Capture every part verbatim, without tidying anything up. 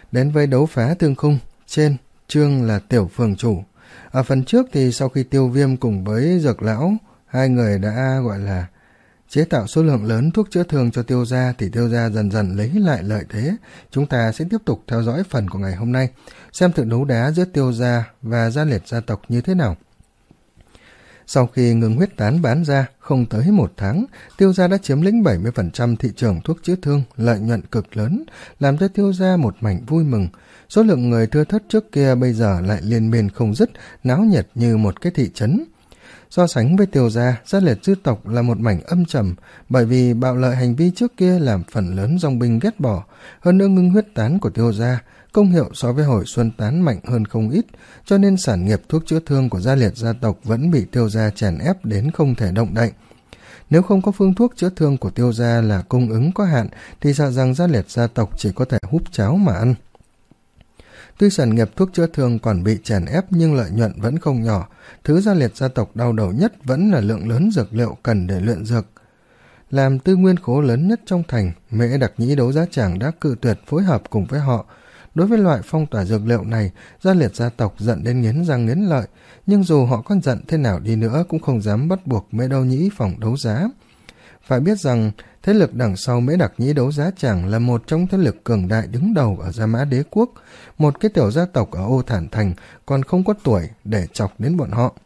đến với đấu phá thương khung. Trên chương là Tiểu Phường Chủ. Ở phần trước thì sau khi Tiêu Viêm cùng với Dược Lão, hai người đã gọi là chế tạo số lượng lớn thuốc chữa thương cho Tiêu gia, thì Tiêu gia dần dần lấy lại lợi thế. Chúng ta sẽ tiếp tục theo dõi phần của ngày hôm nay, xem trận đấu đá giữa Tiêu gia và Gia Liệt gia tộc như thế nào. Sau khi ngừng huyết tán bán ra, không tới một tháng, Tiêu gia đã chiếm lĩnh bảy mươi phần trăm thị trường thuốc chữa thương, lợi nhuận cực lớn, làm cho Tiêu gia một mảnh vui mừng. Số lượng người thưa thớt trước kia bây giờ lại liên miên không dứt, náo nhiệt như một cái thị trấn. So sánh với Tiêu gia, Gia Liệt dư tộc là một mảnh âm trầm, bởi vì bạo lợi hành vi trước kia làm phần lớn dòng binh ghét bỏ. Hơn nữa ngưng huyết tán của Tiêu gia, công hiệu so với hồi xuân tán mạnh hơn không ít, cho nên sản nghiệp thuốc chữa thương của Gia Liệt gia tộc vẫn bị Tiêu gia chèn ép đến không thể động đậy. Nếu không có phương thuốc chữa thương của Tiêu gia là cung ứng có hạn, thì sợ rằng Gia Liệt gia tộc chỉ có thể húp cháo mà ăn. Tuy sản nghiệp thuốc chữa thương còn bị chèn ép nhưng lợi nhuận vẫn không nhỏ. Thứ Gia Liệt gia tộc đau đầu nhất vẫn là lượng lớn dược liệu cần để luyện dược. Làm tư nguyên khố lớn nhất trong thành, Mễ Đặc Nhĩ đấu giá tràng đã cự tuyệt phối hợp cùng với họ. Đối với loại phong tỏa dược liệu này, Gia Liệt gia tộc giận đến nghiến răng nghiến lợi, nhưng dù họ có giận thế nào đi nữa cũng không dám bắt buộc Mễ Đao Nhĩ phòng đấu giá. Phải biết rằng, thế lực đằng sau Mễ Đặc Nhĩ đấu giá tràng là một trong thế lực cường đại đứng đầu ở Gia Mã Đế Quốc, một cái tiểu gia tộc ở Ô Thản Thành còn không có tuổi để chọc đến bọn họ.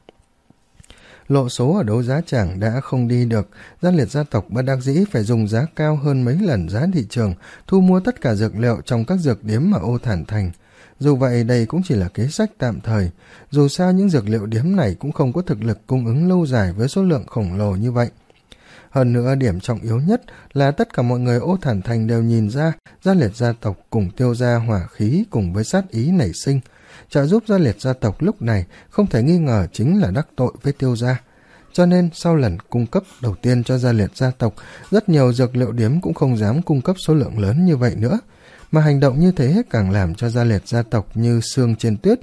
Lộ số ở đấu giá tràng đã không đi được, Gia Liệt gia tộc bất đắc dĩ phải dùng giá cao hơn mấy lần giá thị trường, thu mua tất cả dược liệu trong các dược điếm ở Ô Thản Thành. Dù vậy đây cũng chỉ là kế sách tạm thời, dù sao những dược liệu điếm này cũng không có thực lực cung ứng lâu dài với số lượng khổng lồ như vậy. Hơn nữa điểm trọng yếu nhất là tất cả mọi người Ô Thản Thành đều nhìn ra Gia Liệt gia tộc cùng Tiêu gia hỏa khí cùng với sát ý nảy sinh. Trợ giúp Gia Liệt gia tộc lúc này không thể nghi ngờ chính là đắc tội với Tiêu gia. Cho nên sau lần cung cấp đầu tiên cho Gia Liệt gia tộc, rất nhiều dược liệu điếm cũng không dám cung cấp số lượng lớn như vậy nữa. Mà hành động như thế càng làm cho Gia Liệt gia tộc như sương trên tuyết.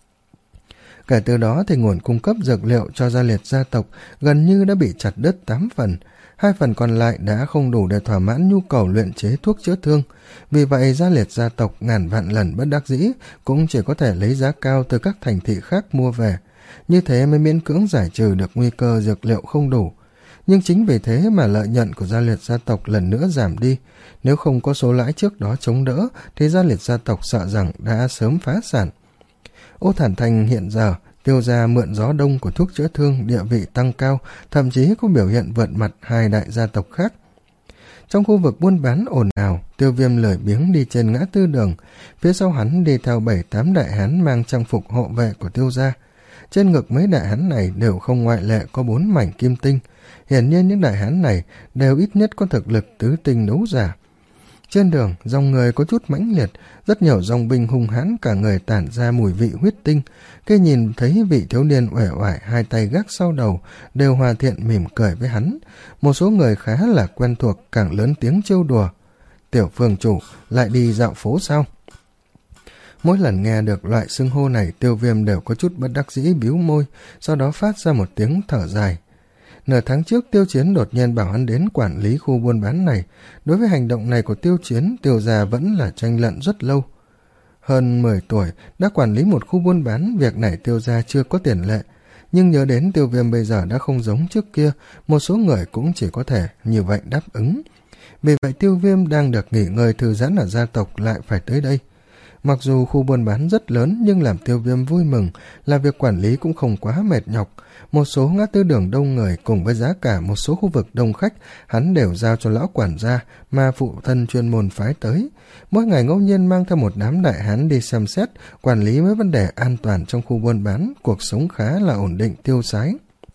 Kể từ đó thì nguồn cung cấp dược liệu cho Gia Liệt gia tộc gần như đã bị chặt đứt tám phần. Hai phần còn lại đã không đủ để thỏa mãn nhu cầu luyện chế thuốc chữa thương. Vì vậy Gia Liệt gia tộc ngàn vạn lần bất đắc dĩ cũng chỉ có thể lấy giá cao từ các thành thị khác mua về. Như thế mới miễn cưỡng giải trừ được nguy cơ dược liệu không đủ. Nhưng chính vì thế mà lợi nhuận của Gia Liệt gia tộc lần nữa giảm đi. Nếu không có số lãi trước đó chống đỡ thì Gia Liệt gia tộc sợ rằng đã sớm phá sản. Ô Thản Thành hiện giờ, Tiêu gia mượn gió đông của thuốc chữa thương, địa vị tăng cao, thậm chí có biểu hiện vượt mặt hai đại gia tộc khác. Trong khu vực buôn bán ồn ào, Tiêu Viêm lười biếng đi trên ngã tư đường, phía sau hắn đi theo bảy tám đại hán mang trang phục hộ vệ của Tiêu gia. Trên ngực mấy đại hán này đều không ngoại lệ có bốn mảnh kim tinh, hiển nhiên những đại hán này đều ít nhất có thực lực tứ tinh đấu giả. Trên đường, dòng người có chút mãnh liệt, rất nhiều dòng binh hung hãn cả người tản ra mùi vị huyết tinh. Khi nhìn thấy vị thiếu niên uể oải hai tay gác sau đầu, đều hòa thiện mỉm cười với hắn. Một số người khá là quen thuộc càng lớn tiếng trêu đùa. Tiểu Phường Chủ, lại đi dạo phố sao? Mỗi lần nghe được loại xưng hô này, Tiêu Viêm đều có chút bất đắc dĩ bĩu môi, sau đó phát ra một tiếng thở dài. Nửa tháng trước Tiêu Chiến đột nhiên bảo hắn đến quản lý khu buôn bán này. Đối với hành động này của Tiêu Chiến, Tiêu gia vẫn là tranh luận rất lâu. Hơn mười tuổi, đã quản lý một khu buôn bán, việc này Tiêu gia chưa có tiền lệ. Nhưng nhớ đến Tiêu Viêm bây giờ đã không giống trước kia, một số người cũng chỉ có thể như vậy đáp ứng. Vì vậy Tiêu Viêm đang được nghỉ ngơi thư giãn ở gia tộc lại phải tới đây. Mặc dù khu buôn bán rất lớn nhưng làm Tiêu Viêm vui mừng là việc quản lý cũng không quá mệt nhọc. Một số ngã tư đường đông người cùng với giá cả một số khu vực đông khách hắn đều giao cho lão quản gia mà phụ thân chuyên môn phái tới. Mỗi ngày ngẫu nhiên mang theo một đám đại hán đi xem xét, quản lý mấy vấn đề an toàn trong khu buôn bán, cuộc sống khá là ổn định tiêu sái.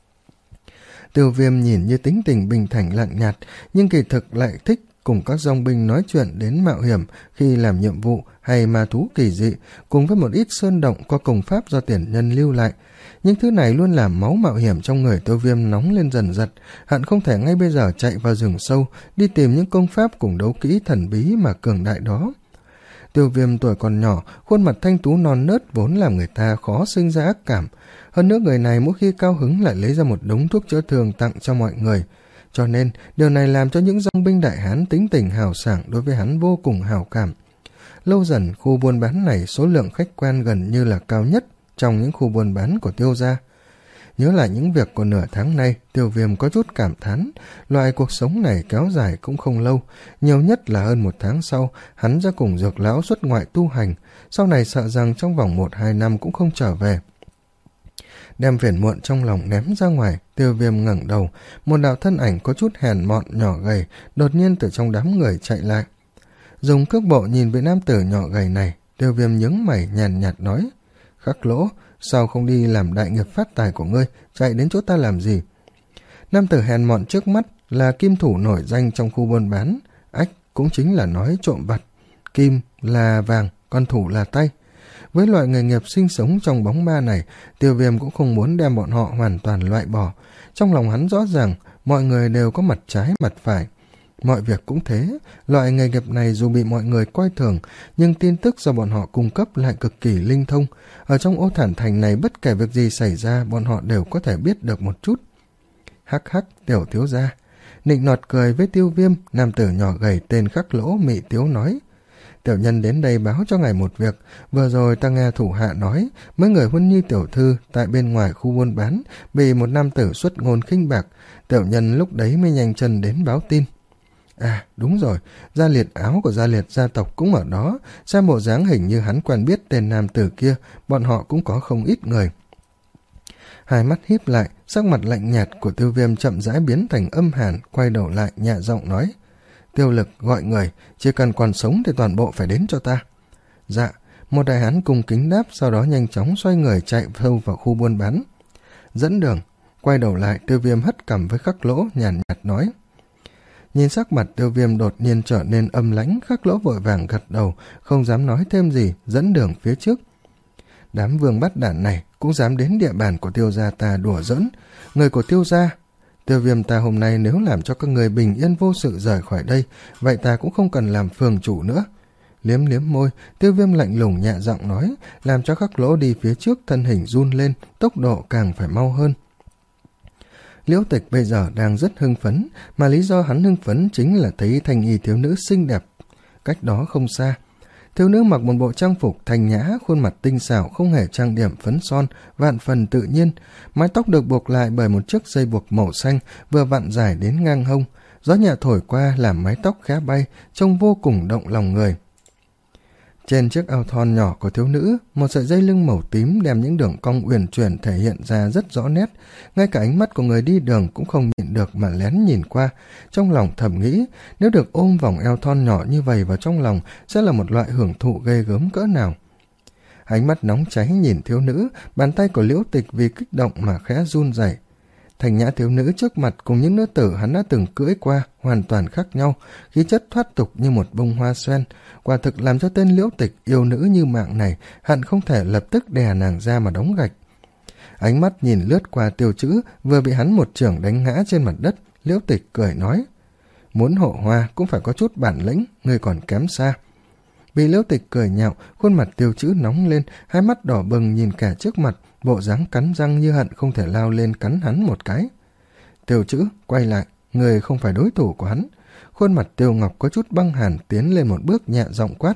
Tiêu Viêm nhìn như tính tình bình thản lạnh nhạt, nhưng kỳ thực lại thích cùng các dòng binh nói chuyện đến mạo hiểm khi làm nhiệm vụ hay ma thú kỳ dị, cùng với một ít sơn động có công pháp do tiền nhân lưu lại. Những thứ này luôn làm máu mạo hiểm trong người Tiêu Viêm nóng lên dần dật, hận không thể ngay bây giờ chạy vào rừng sâu, đi tìm những công pháp cùng đấu kỹ thần bí mà cường đại đó. Tiêu Viêm tuổi còn nhỏ, khuôn mặt thanh tú non nớt vốn làm người ta khó sinh ra ác cảm. Hơn nữa người này mỗi khi cao hứng lại lấy ra một đống thuốc chữa thương tặng cho mọi người. Cho nên, điều này làm cho những dòng binh đại hán tính tình hào sảng đối với hắn vô cùng hào cảm. lâu dần khu buôn bán này số lượng khách quen gần như là cao nhất trong những khu buôn bán của Tiêu gia. Nhớ lại những việc của nửa tháng nay, Tiêu Viêm có chút cảm thán, loại cuộc sống này kéo dài cũng không lâu, nhiều nhất là hơn một tháng sau, hắn sẽ cùng Dược lão xuất ngoại tu hành, sau này sợ rằng trong vòng một hai năm cũng không trở về. Đem phiền muộn trong lòng ném ra ngoài, Tiêu Viêm ngẩng đầu, một đạo thân ảnh có chút hèn mọn nhỏ gầy, đột nhiên từ trong đám người chạy lại. Dùng cước bộ nhìn về nam tử nhỏ gầy này, Tiêu Viêm nhướng mày nhàn nhạt nói, Khắc Lỗ, sao không đi làm đại nghiệp phát tài của ngươi, chạy đến chỗ ta làm gì? Nam tử hèn mọn trước mắt là kim thủ nổi danh trong khu buôn bán, ách cũng chính là nói trộm vặt, kim là vàng, còn thủ là tay. Với loại nghề nghiệp sinh sống trong bóng ma này, Tiêu Viêm cũng không muốn đem bọn họ hoàn toàn loại bỏ. Trong lòng hắn rõ ràng, mọi người đều có mặt trái mặt phải. Mọi việc cũng thế, loại nghề nghiệp này dù bị mọi người coi thường, nhưng tin tức do bọn họ cung cấp lại cực kỳ linh thông. Ở trong Ô Thản Thành này bất kể việc gì xảy ra, bọn họ đều có thể biết được một chút. Hắc hắc, tiểu thiếu gia. Nịnh nọt cười với Tiêu Viêm, nam tử nhỏ gầy tên Khắc Lỗ mị tiếu nói. Tiểu nhân đến đây báo cho ngài một việc, vừa rồi ta nghe thủ hạ nói, mấy người Huân Nhi tiểu thư tại bên ngoài khu buôn bán, bị một nam tử xuất ngôn khinh bạc, tiểu nhân lúc đấy mới nhanh chân đến báo tin. À, đúng rồi, gia liệt áo của gia liệt gia tộc cũng ở đó, xem bộ dáng hình như hắn quen biết tên nam tử kia, bọn họ cũng có không ít người. Hai mắt híp lại, sắc mặt lạnh nhạt của Tiêu Viêm chậm rãi biến thành âm hàn, quay đầu lại nhẹ giọng nói. Tiêu Lực gọi người, chỉ cần còn sống thì toàn bộ phải đến cho ta. Dạ, một đại hán cung kính đáp, sau đó nhanh chóng xoay người chạy sâu vào khu buôn bán. Dẫn đường, quay đầu lại Tiêu Viêm hất cằm với Khắc Lỗ nhàn nhạt nói. Nhìn sắc mặt Tiêu Viêm đột nhiên trở nên âm lãnh, Khắc Lỗ vội vàng gật đầu, không dám nói thêm gì, dẫn đường phía trước. Đám vương bắt đản này cũng dám đến địa bàn của Tiêu gia ta đùa giỡn, người của Tiêu gia. Tiêu Viêm ta hôm nay nếu làm cho các người bình yên vô sự rời khỏi đây, vậy ta cũng không cần làm phường chủ nữa. Liếm liếm môi, Tiêu Viêm lạnh lùng nhẹ giọng nói, làm cho Khắc Lỗ đi phía trước, thân hình run lên, tốc độ càng phải mau hơn. Liễu Tịch bây giờ đang rất hưng phấn, mà lý do hắn hưng phấn chính là thấy thanh y thiếu nữ xinh đẹp. Cách đó không xa, thiếu nữ mặc một bộ trang phục thanh nhã, khuôn mặt tinh xảo, không hề trang điểm phấn son, vạn phần tự nhiên. Mái tóc được buộc lại bởi một chiếc dây buộc màu xanh, vừa vặn dài đến ngang hông. Gió nhẹ thổi qua làm mái tóc khẽ bay, trông vô cùng động lòng người. Trên chiếc áo thon nhỏ của thiếu nữ, một sợi dây lưng màu tím đem những đường cong uyển chuyển thể hiện ra rất rõ nét. Ngay cả ánh mắt của người đi đường cũng không nhịn được mà lén nhìn qua. Trong lòng thầm nghĩ, nếu được ôm vòng eo thon nhỏ như vậy vào trong lòng sẽ là một loại hưởng thụ ghê gớm cỡ nào. Ánh mắt nóng cháy nhìn thiếu nữ, bàn tay của Liễu Tịch vì kích động mà khẽ run rẩy. Thành nhã thiếu nữ trước mặt cùng những nữ tử hắn đã từng cưỡi qua hoàn toàn khác nhau, khí chất thoát tục như một bông hoa xoen, quả thực làm cho tên Liễu Tịch yêu nữ như mạng này hận không thể lập tức đè nàng ra mà đóng gạch. Ánh mắt nhìn lướt qua Tiêu Chữ vừa bị hắn một chưởng đánh ngã trên mặt đất, Liễu Tịch cười nói, muốn hộ hoa cũng phải có chút bản lĩnh, ngươi còn kém xa. Bị Liễu Tịch cười nhạo, khuôn mặt Tiêu Chữ nóng lên, hai mắt đỏ bừng nhìn kẻ trước mặt, bộ dáng cắn răng như hận không thể lao lên cắn hắn một cái. Tiêu Chữ quay lại, người không phải đối thủ của hắn. Khuôn mặt Tiêu Ngọc có chút băng hàn, tiến lên một bước nhẹ giọng quát.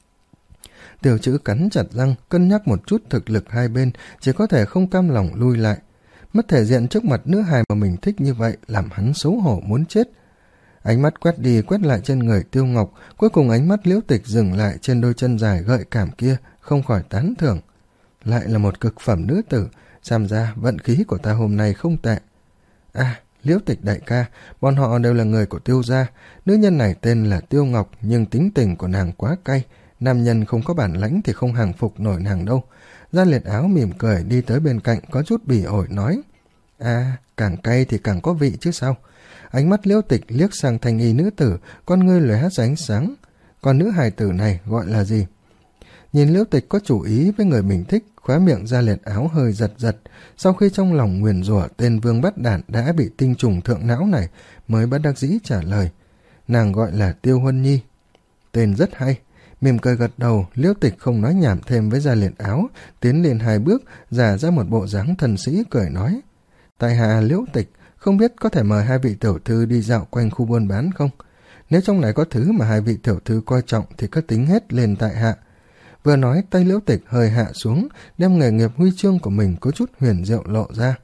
Tiêu Chữ cắn chặt răng, cân nhắc một chút thực lực hai bên, chỉ có thể không cam lòng lui lại. Mất thể diện trước mặt nữ hài mà mình thích như vậy làm hắn xấu hổ muốn chết. Ánh mắt quét đi quét lại trên người Tiêu Ngọc, cuối cùng ánh mắt Liễu Tịch dừng lại trên đôi chân dài gợi cảm kia, không khỏi tán thưởng. Lại là một cực phẩm nữ tử, xem ra vận khí của ta hôm nay không tệ. À, Liễu Tịch đại ca, bọn họ đều là người của Tiêu gia. Nữ nhân này tên là Tiêu Ngọc, nhưng tính tình của nàng quá cay, nam nhân không có bản lãnh thì không hàng phục nổi nàng đâu. Gia Liệt Áo mỉm cười đi tới bên cạnh, có chút bỉ ổi nói. À, càng cay thì càng có vị chứ sao. Ánh mắt Liễu Tịch liếc sang thanh y nữ tử, con ngươi lóe ra ánh sáng. Còn nữ hài tử này gọi là gì? Nhìn Liễu Tịch có chủ ý với người mình thích, khóe miệng Gia Liệt Áo hơi giật giật. Sau khi trong lòng nguyền rủa tên vương bắt đản đã bị tinh trùng thượng não này, mới bất đắc dĩ trả lời. Nàng gọi là Tiêu Huân Nhi. Tên rất hay. Mỉm cười gật đầu, Liễu Tịch không nói nhảm thêm với Gia Liệt Áo, tiến lên hai bước, giả ra một bộ dáng thần sĩ cười nói. Tại hạ Liễu Tịch, không biết có thể mời hai vị tiểu thư đi dạo quanh khu buôn bán không? nếu trong này có thứ mà hai vị tiểu thư coi trọng thì cứ tính hết lên tại hạ. Vừa nói, tay Liễu Tịch hơi hạ xuống, đem nghề nghiệp huy chương của mình có chút huyền diệu lộ ra.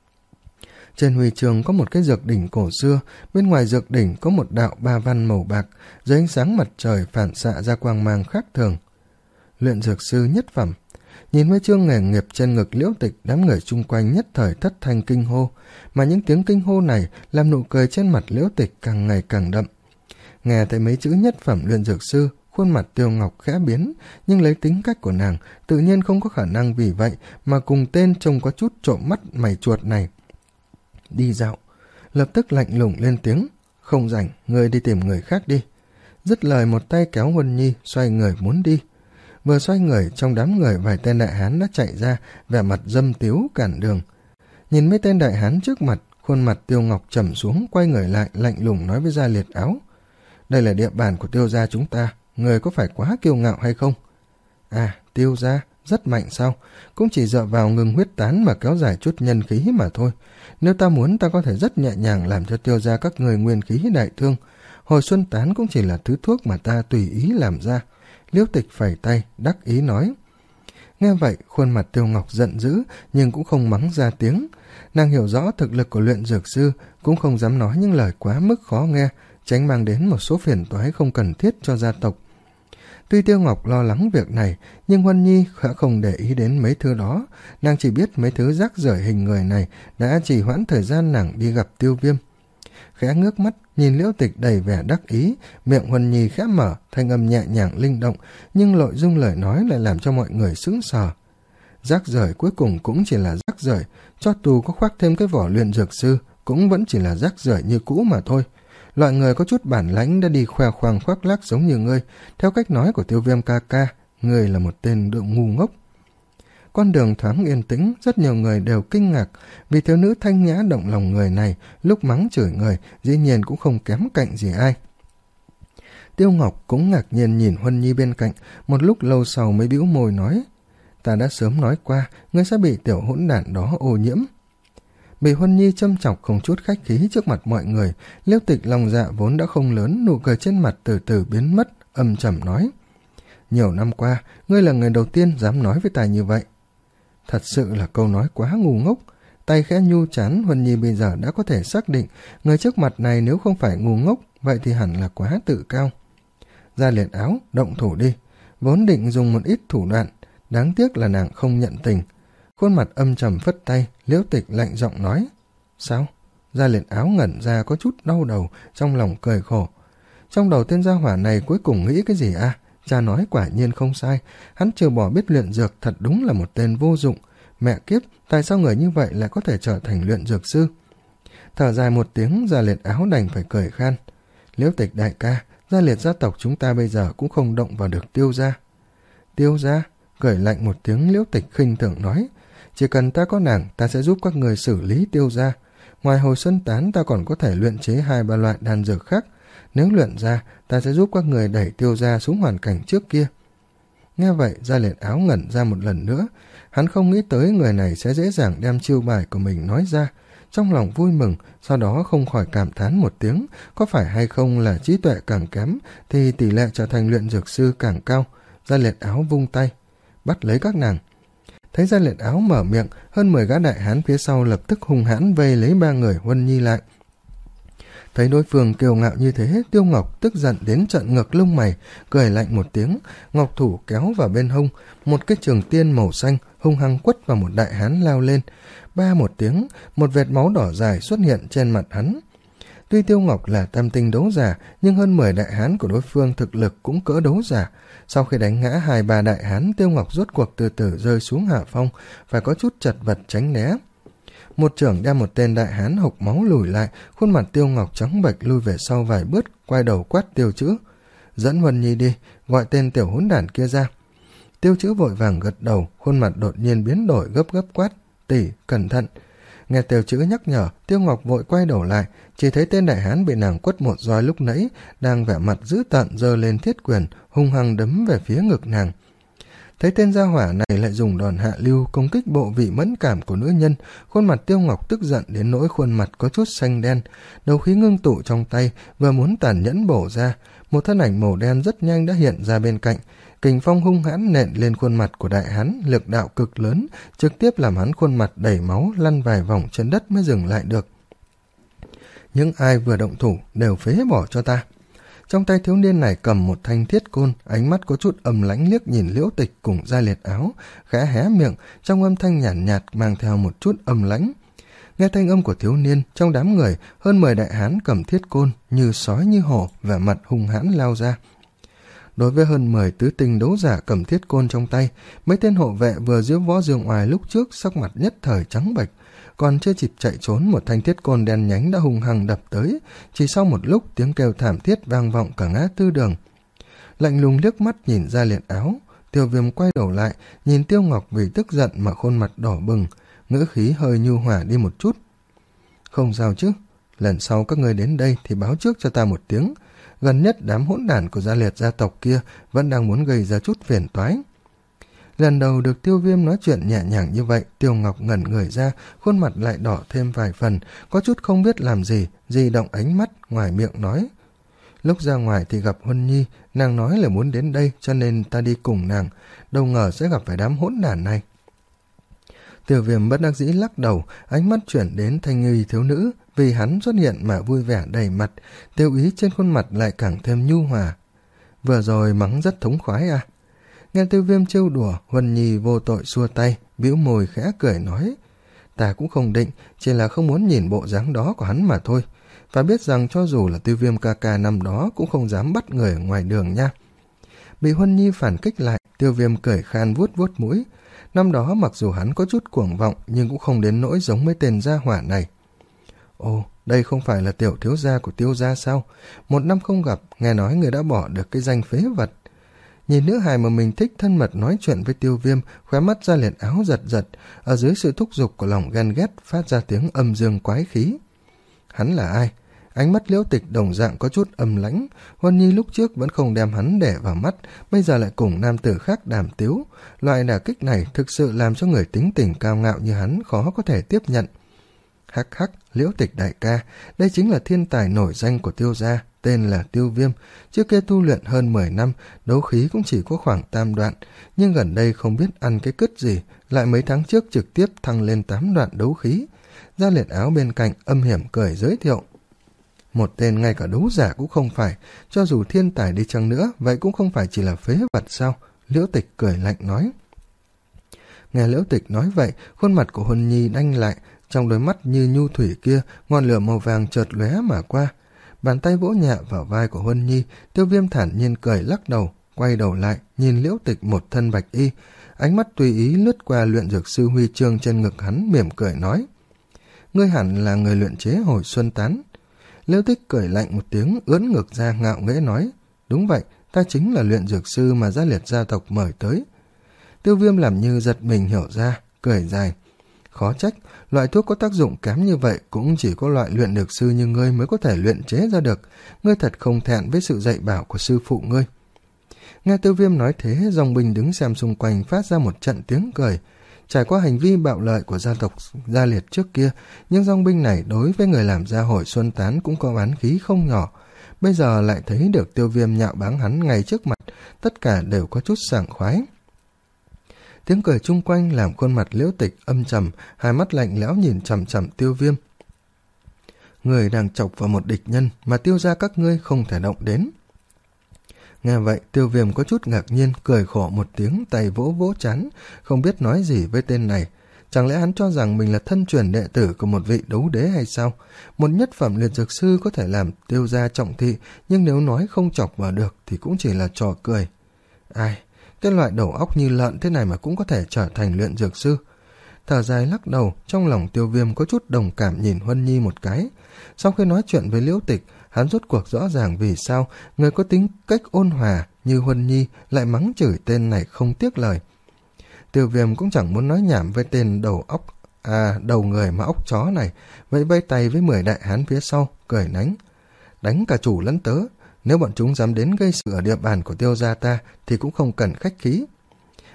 Trên huy chương có một cái dược đỉnh cổ xưa, bên ngoài dược đỉnh có một đạo ba văn màu bạc, dưới ánh sáng mặt trời phản xạ ra quang mang khác thường. Luyện dược sư nhất phẩm. Nhìn huy chương nghề nghiệp trên ngực Liễu Tịch, đám người chung quanh nhất thời thất thanh kinh hô, mà những tiếng kinh hô này làm nụ cười trên mặt Liễu Tịch càng ngày càng đậm. Nghe thấy mấy chữ nhất phẩm luyện dược sư, khuôn mặt Tiêu Ngọc khẽ biến, nhưng lấy tính cách của nàng, tự nhiên không có khả năng vì vậy mà cùng tên trông có chút trộm mắt mày chuột này. Đi dạo, lập tức lạnh lùng lên tiếng, không rảnh, ngươi đi tìm người khác đi. Dứt lời một tay kéo Huân Nhi, xoay người muốn đi. Vừa xoay người, trong đám người vài tên đại hán đã chạy ra, vẻ mặt dâm tiếu cản đường. Nhìn mấy tên đại hán trước mặt, khuôn mặt Tiêu Ngọc trầm xuống, quay người lại lạnh lùng nói với Gia Liệt Áo. Đây là địa bàn của Tiêu gia chúng ta, người có phải quá kiêu ngạo hay không? À, Tiêu gia rất mạnh sao? Cũng chỉ dựa vào ngừng huyết tán mà kéo dài chút nhân khí mà thôi. Nếu ta muốn, ta có thể rất nhẹ nhàng làm cho Tiêu gia các người nguyên khí đại thương. Hồi xuân tán cũng chỉ là thứ thuốc mà ta tùy ý làm ra. Liễu Tịch phẩy tay, đắc ý nói. Nghe vậy, khuôn mặt Tiêu Ngọc giận dữ, nhưng cũng không mắng ra tiếng. Nàng hiểu rõ thực lực của luyện dược sư, cũng không dám nói những lời quá mức khó nghe, tránh mang đến một số phiền toái không cần thiết cho gia tộc. Tuy Tiêu Ngọc lo lắng việc này, nhưng Huân Nhi khá không để ý đến mấy thứ đó. Nàng chỉ biết mấy thứ rác rưởi hình người này đã trì hoãn thời gian nàng đi gặp Tiêu Viêm. Khẽ ngước mắt, nhìn Liễu Tịch đầy vẻ đắc ý, miệng Huân Nhi khẽ mở, thanh âm nhẹ nhàng linh động, nhưng nội dung lời nói lại làm cho mọi người sững sờ. Rác rưởi cuối cùng cũng chỉ là rác rưởi, cho dù có khoác thêm cái vỏ luyện dược sư, cũng vẫn chỉ là rác rưởi như cũ mà thôi. Loại người có chút bản lãnh đã đi khoe khoang khoác lác giống như ngươi, theo cách nói của Tiêu Viêm ca ca, ngươi là một tên đượng ngu ngốc. Con đường thoáng yên tĩnh, rất nhiều người đều kinh ngạc, vì thiếu nữ thanh nhã động lòng người này, lúc mắng chửi người, dĩ nhiên cũng không kém cạnh gì ai. Tiêu Ngọc cũng ngạc nhiên nhìn Huân Nhi bên cạnh, một lúc lâu sau mới bĩu môi nói, ta đã sớm nói qua, ngươi sẽ bị tiểu hỗn đản đó ô nhiễm. Bị Huân Nhi châm chọc không chút khách khí trước mặt mọi người, Liễu Tịch lòng dạ vốn đã không lớn, nụ cười trên mặt từ từ biến mất, âm trầm nói, nhiều năm qua, ngươi là người đầu tiên dám nói với ta như vậy. Thật sự là câu nói quá ngu ngốc. Tay khẽ nhu chán, Huân Nhi bây giờ đã có thể xác định người trước mặt này nếu không phải ngu ngốc, vậy thì hẳn là quá tự cao. Gia Liệt Áo, động thủ đi. Vốn định dùng một ít thủ đoạn, đáng tiếc là nàng không nhận tình. Khuôn mặt âm trầm phất tay, Liễu Tịch lạnh giọng nói, sao? Gia Liệt Áo ngẩn ra có chút đau đầu, trong lòng cười khổ. Trong đầu tên gia hỏa này cuối cùng nghĩ cái gì à? Cha nói quả nhiên không sai, hắn trừ bỏ biết luyện dược thật đúng là một tên vô dụng. Mẹ kiếp, tại sao người như vậy lại có thể trở thành luyện dược sư? Thở dài một tiếng, Gia Liệt Áo đành phải cười khan. Liễu Tịch đại ca, Gia Liệt gia tộc chúng ta bây giờ cũng không động vào được Tiêu gia. Tiêu gia? Cười lạnh một tiếng, Liễu Tịch khinh thường nói, chỉ cần ta có nàng, ta sẽ giúp các người xử lý Tiêu gia. Ngoài hồi xuân tán, ta còn có thể luyện chế hai ba loại đan dược khác. Nếu luyện ra, ta sẽ giúp các người đẩy Tiêu gia xuống hoàn cảnh trước kia. Nghe vậy, Gia Liệt Áo ngẩn ra một lần nữa. Hắn không nghĩ tới người này sẽ dễ dàng đem chiêu bài của mình nói ra. Trong lòng vui mừng, sau đó không khỏi cảm thán một tiếng, có phải hay không là trí tuệ càng kém thì tỷ lệ trở thành luyện dược sư càng cao. Gia Liệt Áo vung tay, bắt lấy các nàng. Thấy Gia Liệt Áo mở miệng, hơn mười gã đại hán phía sau lập tức hung hãn vây lấy ba người Huân Nhi lại. Thấy đối phương kiêu ngạo như thế, Tiêu Ngọc tức giận đến trợn ngược lông mày, cười lạnh một tiếng, ngọc thủ kéo vào bên hông, một cái trường tiên màu xanh hung hăng quất vào một đại hán lao lên. Ba một tiếng, một vệt máu đỏ dài xuất hiện trên mặt hắn. Tuy Tiêu Ngọc là tam tinh đấu giả, nhưng hơn mười đại hán của đối phương thực lực cũng cỡ đấu giả. Sau khi đánh ngã hai ba đại hán, Tiêu Ngọc rốt cuộc từ từ rơi xuống hạ phong, phải có chút chật vật tránh né. Một trưởng đem một tên đại hán hộc máu lùi lại, khuôn mặt Tiêu Ngọc trắng bệch lui về sau vài bước, quay đầu quát Tiêu Chữ, dẫn Huân Nhi đi, gọi tên tiểu hỗn đản kia ra. Tiêu Chữ vội vàng gật đầu, khuôn mặt đột nhiên biến đổi, gấp gấp quát, tỷ, cẩn thận. Nghe Tiêu Chữ nhắc nhở, Tiêu Ngọc vội quay đầu lại, chỉ thấy tên đại hán bị nàng quất một roi lúc nãy đang vẻ mặt dữ tợn giơ lên thiết quyền, hung hăng đấm về phía ngực nàng. Thấy tên gia hỏa này lại dùng đòn hạ lưu công kích bộ vị mẫn cảm của nữ nhân, khuôn mặt Tiêu Ngọc tức giận đến nỗi khuôn mặt có chút xanh đen, đầu khí ngưng tụ trong tay, vừa muốn tàn nhẫn bổ ra, một thân ảnh màu đen rất nhanh đã hiện ra bên cạnh. Kình phong hung hãn nện lên khuôn mặt của đại hán, lực đạo cực lớn, trực tiếp làm hắn khuôn mặt đầy máu lăn vài vòng trên đất mới dừng lại được. Những ai vừa động thủ đều phế bỏ cho ta. Trong tay thiếu niên này cầm một thanh thiết côn, ánh mắt có chút âm lãnh liếc nhìn Liễu Tịch cùng Gia Liệt Áo, khẽ hé miệng, trong âm thanh nhàn nhạt, nhạt mang theo một chút âm lãnh. Nghe thanh âm của thiếu niên, trong đám người hơn mười đại hán cầm thiết côn, như sói như hổ, vẻ mặt hung hãn lao ra. Đối với hơn mười tứ tinh đấu giả cầm thiết côn trong tay, mấy tên hộ vệ vừa diễu võ dương oai lúc trước sắc mặt nhất thời trắng bệch, còn chưa kịp chạy trốn, một thanh thiết côn đen nhánh đã hung hăng đập tới. Chỉ sau một lúc, tiếng kêu thảm thiết vang vọng cả ngã tư đường. Lạnh lùng liếc mắt nhìn Gia Liệt Áo, Tiêu Viêm quay đầu lại, nhìn Tiêu Ngọc vì tức giận mà khuôn mặt đỏ bừng, ngữ khí hơi nhu hòa đi một chút. Không sao chứ, lần sau các ngươi đến đây thì báo trước cho ta một tiếng. Gần nhất đám hỗn đản của Gia Liệt gia tộc kia vẫn đang muốn gây ra chút phiền toái. Lần đầu được Tiêu Viêm nói chuyện nhẹ nhàng như vậy, Tiêu Ngọc ngẩn người ra, khuôn mặt lại đỏ thêm vài phần, có chút không biết làm gì, di động ánh mắt, ngoài miệng nói. Lúc ra ngoài thì gặp Huân Nhi, nàng nói là muốn đến đây cho nên ta đi cùng nàng, đâu ngờ sẽ gặp phải đám hỗn đản này. Tiêu Viêm bất đắc dĩ lắc đầu, ánh mắt chuyển đến thanh nghi thiếu nữ, vì hắn xuất hiện mà vui vẻ đầy mặt, tiêu ý trên khuôn mặt lại càng thêm nhu hòa. Vừa rồi mắng rất thống khoái à? Nghe Tiêu Viêm trêu đùa, Huân Nhi vô tội xua tay, bĩu môi khẽ cười nói, ta cũng không định, chỉ là không muốn nhìn bộ dáng đó của hắn mà thôi. Và biết rằng cho dù là Tiêu Viêm ca ca năm đó cũng không dám bắt người ở ngoài đường nha. Bị Huân Nhi phản kích lại, Tiêu Viêm cười khan vuốt vuốt mũi. Năm đó mặc dù hắn có chút cuồng vọng nhưng cũng không đến nỗi giống mấy tên gia hỏa này. Ồ, đây không phải là tiểu thiếu gia của Tiêu gia sao? Một năm không gặp, nghe nói người đã bỏ được cái danh phế vật. Nhìn nữ hài mà mình thích thân mật nói chuyện với Tiêu Viêm, khóe mắt Gia Liệt Áo giật giật, ở dưới sự thúc giục của lòng ghen ghét phát ra tiếng âm dương quái khí. Hắn là ai? Ánh mắt Liễu Tịch đồng dạng có chút âm lãnh, Huân Nhi lúc trước vẫn không đem hắn để vào mắt, bây giờ lại cùng nam tử khác đàm tiếu. Loại đả kích này thực sự làm cho người tính tình cao ngạo như hắn khó có thể tiếp nhận. Hắc hắc, Liễu Tịch đại ca, đây chính là thiên tài nổi danh của Tiêu gia, tên là Tiêu Viêm. Trước kia tu luyện hơn mười năm, đấu khí cũng chỉ có khoảng tam đoạn, nhưng gần đây không biết ăn cái cứt gì, lại mấy tháng trước trực tiếp thăng lên tám đoạn đấu khí. Gia Liệt Áo bên cạnh âm hiểm cười giới thiệu. Một tên ngay cả đấu giả cũng không phải, cho dù thiên tài đi chăng nữa, vậy cũng không phải chỉ là phế vật sao? Liễu Tịch cười lạnh nói. Nghe Liễu Tịch nói vậy, khuôn mặt của Huân Nhi đanh lại, trong đôi mắt như nhu thủy kia, ngọn lửa màu vàng chợt lóe mà qua. Bàn tay vỗ nhẹ vào vai của Huân Nhi, Tiêu Viêm thản nhiên cười lắc đầu, quay đầu lại, nhìn Liễu Tịch một thân bạch y, ánh mắt tùy ý lướt qua luyện dược sư huy chương trên ngực hắn, mỉm cười nói. Ngươi hẳn là người luyện chế hồi xuân tán. Liễu Tịch cười lạnh một tiếng, ưỡn ngực ra ngạo nghễ nói. Đúng vậy, ta chính là luyện dược sư mà Gia Liệt gia tộc mời tới. Tiêu Viêm làm như giật mình hiểu ra, cười dài. Khó trách, loại thuốc có tác dụng kém như vậy cũng chỉ có loại luyện dược sư như ngươi mới có thể luyện chế ra được. Ngươi thật không thẹn với sự dạy bảo của sư phụ ngươi. Nghe Tiêu Viêm nói thế, dòng binh đứng xem xung quanh phát ra một trận tiếng cười. Trải qua hành vi bạo lợi của gia tộc Gia Liệt trước kia, nhưng dòng binh này đối với người làm ra hồi xuân tán cũng có oán khí không nhỏ. Bây giờ lại thấy được Tiêu Viêm nhạo báng hắn ngay trước mặt, tất cả đều có chút sảng khoái. Tiếng cười chung quanh làm khuôn mặt Liễu Tịch âm trầm, hai mắt lạnh lẽo nhìn chằm chằm Tiêu Viêm. Người đang chọc vào một địch nhân mà Tiêu gia các ngươi không thể động đến. Nghe vậy, Tiêu Viêm có chút ngạc nhiên, cười khổ một tiếng, tay vỗ vỗ trán, không biết nói gì với tên này. Chẳng lẽ hắn cho rằng mình là thân truyền đệ tử của một vị đấu đế hay sao? Một nhất phẩm liệt dược sư có thể làm Tiêu gia trọng thị, nhưng nếu nói không chọc vào được thì cũng chỉ là trò cười. Ai, cái loại đầu óc như lợn thế này mà cũng có thể trở thành luyện dược sư. Thở dài lắc đầu, trong lòng Tiêu Viêm có chút đồng cảm nhìn Huân Nhi một cái. Sau khi nói chuyện với Liễu Tịch, hắn rốt cuộc rõ ràng vì sao người có tính cách ôn hòa như Huân Nhi lại mắng chửi tên này không tiếc lời. Tiêu Viêm cũng chẳng muốn nói nhảm với tên đầu óc, à đầu người mà óc chó này, vậy vây tay với mười đại hán phía sau, cười nánh. Đánh cả chủ lẫn tớ, nếu bọn chúng dám đến gây sự ở địa bàn của Tiêu gia ta thì cũng không cần khách khí.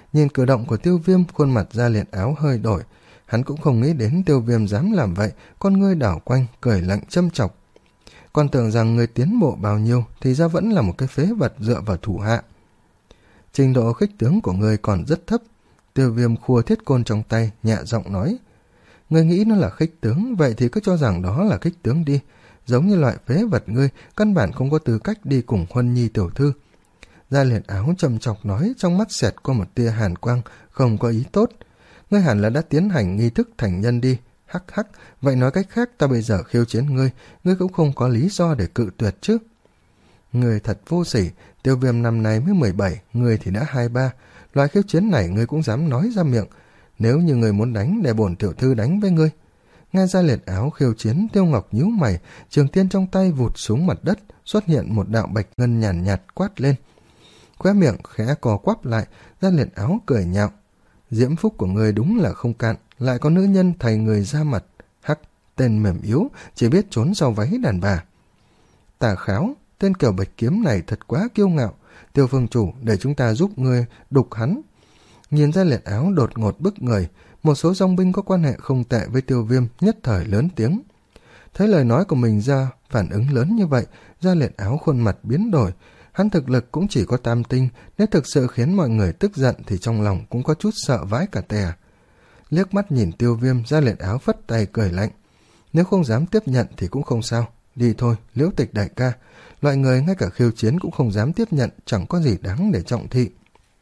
Nhìn cử động của Tiêu Viêm, khuôn mặt Gia Liệt Áo hơi đổi. Hắn cũng không nghĩ đến Tiêu Viêm dám làm vậy, con ngươi đảo quanh, cười lạnh châm chọc. Còn tưởng rằng người tiến bộ bao nhiêu thì ra vẫn là một cái phế vật dựa vào thủ hạ. Trình độ khích tướng của ngươi còn rất thấp. Tiêu Viêm khua thiết côn trong tay, nhẹ giọng nói. Ngươi nghĩ nó là khích tướng, vậy thì cứ cho rằng đó là khích tướng đi. Giống như loại phế vật ngươi, căn bản không có tư cách đi cùng Huân Nhi tiểu thư. Gia Liệt Áo trầm chọc nói, trong mắt xẹt qua một tia hàn quang, không có ý tốt. Ngươi hẳn là đã tiến hành nghi thức thành nhân đi. Hắc hắc, vậy nói cách khác, ta bây giờ khiêu chiến ngươi, ngươi cũng không có lý do để cự tuyệt chứ. Ngươi thật vô sỉ, Tiêu Viêm năm nay mới mười bảy, ngươi thì đã hai mươi ba. Loại khiêu chiến này ngươi cũng dám nói ra miệng. Nếu như ngươi muốn đánh, để bổn tiểu thư đánh với ngươi. Nghe Gia Liệt Áo khiêu chiến, Tiêu Ngọc nhíu mày, trường tiên trong tay vụt xuống mặt đất, xuất hiện một đạo bạch ngân nhàn nhạt, nhạt quát lên. Khóe miệng khẽ co quắp lại, Gia Liệt Áo cười nhạo. Diễm phúc của ngươi đúng là không cạn, lại có nữ nhân thầy người ra mặt. Hắc, tên mềm yếu, chỉ biết trốn sau váy đàn bà. Tà Kháo, tên Kiều Bạch Kiếm này thật quá kiêu ngạo. Tiêu phương chủ, để chúng ta giúp ngươi đục hắn. Nhìn Gia Liệt Áo đột ngột bức người, một số dòng binh có quan hệ không tệ với Tiêu Viêm nhất thời lớn tiếng. Thấy lời nói của mình ra phản ứng lớn như vậy, Gia Liệt Áo khuôn mặt biến đổi. Hắn thực lực cũng chỉ có tam tinh, nếu thực sự khiến mọi người tức giận thì trong lòng cũng có chút sợ vãi cả tè. Liếc mắt nhìn Tiêu Viêm, Gia Liệt Áo phất tay cười lạnh. Nếu không dám tiếp nhận thì cũng không sao. Đi thôi, Liễu Tịch đại ca. Loại người ngay cả khiêu chiến cũng không dám tiếp nhận, chẳng có gì đáng để trọng thị.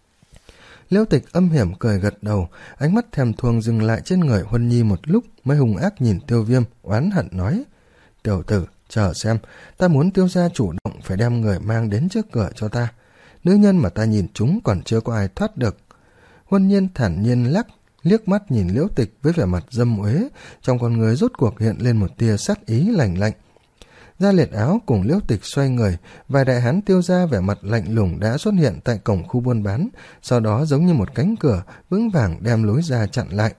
Liễu Tịch âm hiểm cười gật đầu, ánh mắt thèm thuồng dừng lại trên người Huân Nhi một lúc, mới hung ác nhìn Tiêu Viêm, oán hận nói. Tiểu tử, chờ xem, ta muốn Tiêu gia chủ động phải đem người mang đến trước cửa cho ta. Nữ nhân mà ta nhìn chúng còn chưa có ai thoát được. Huân Nhiên thản nhiên lắc, liếc mắt nhìn Liễu Tịch với vẻ mặt dâm uế, trong con người rốt cuộc hiện lên một tia sát ý lạnh lạnh. Gia Liệt Áo cùng Liễu Tịch xoay người, vài đại hán Tiêu gia vẻ mặt lạnh lùng đã xuất hiện tại cổng khu buôn bán, sau đó giống như một cánh cửa vững vàng đem lối ra chặn lại.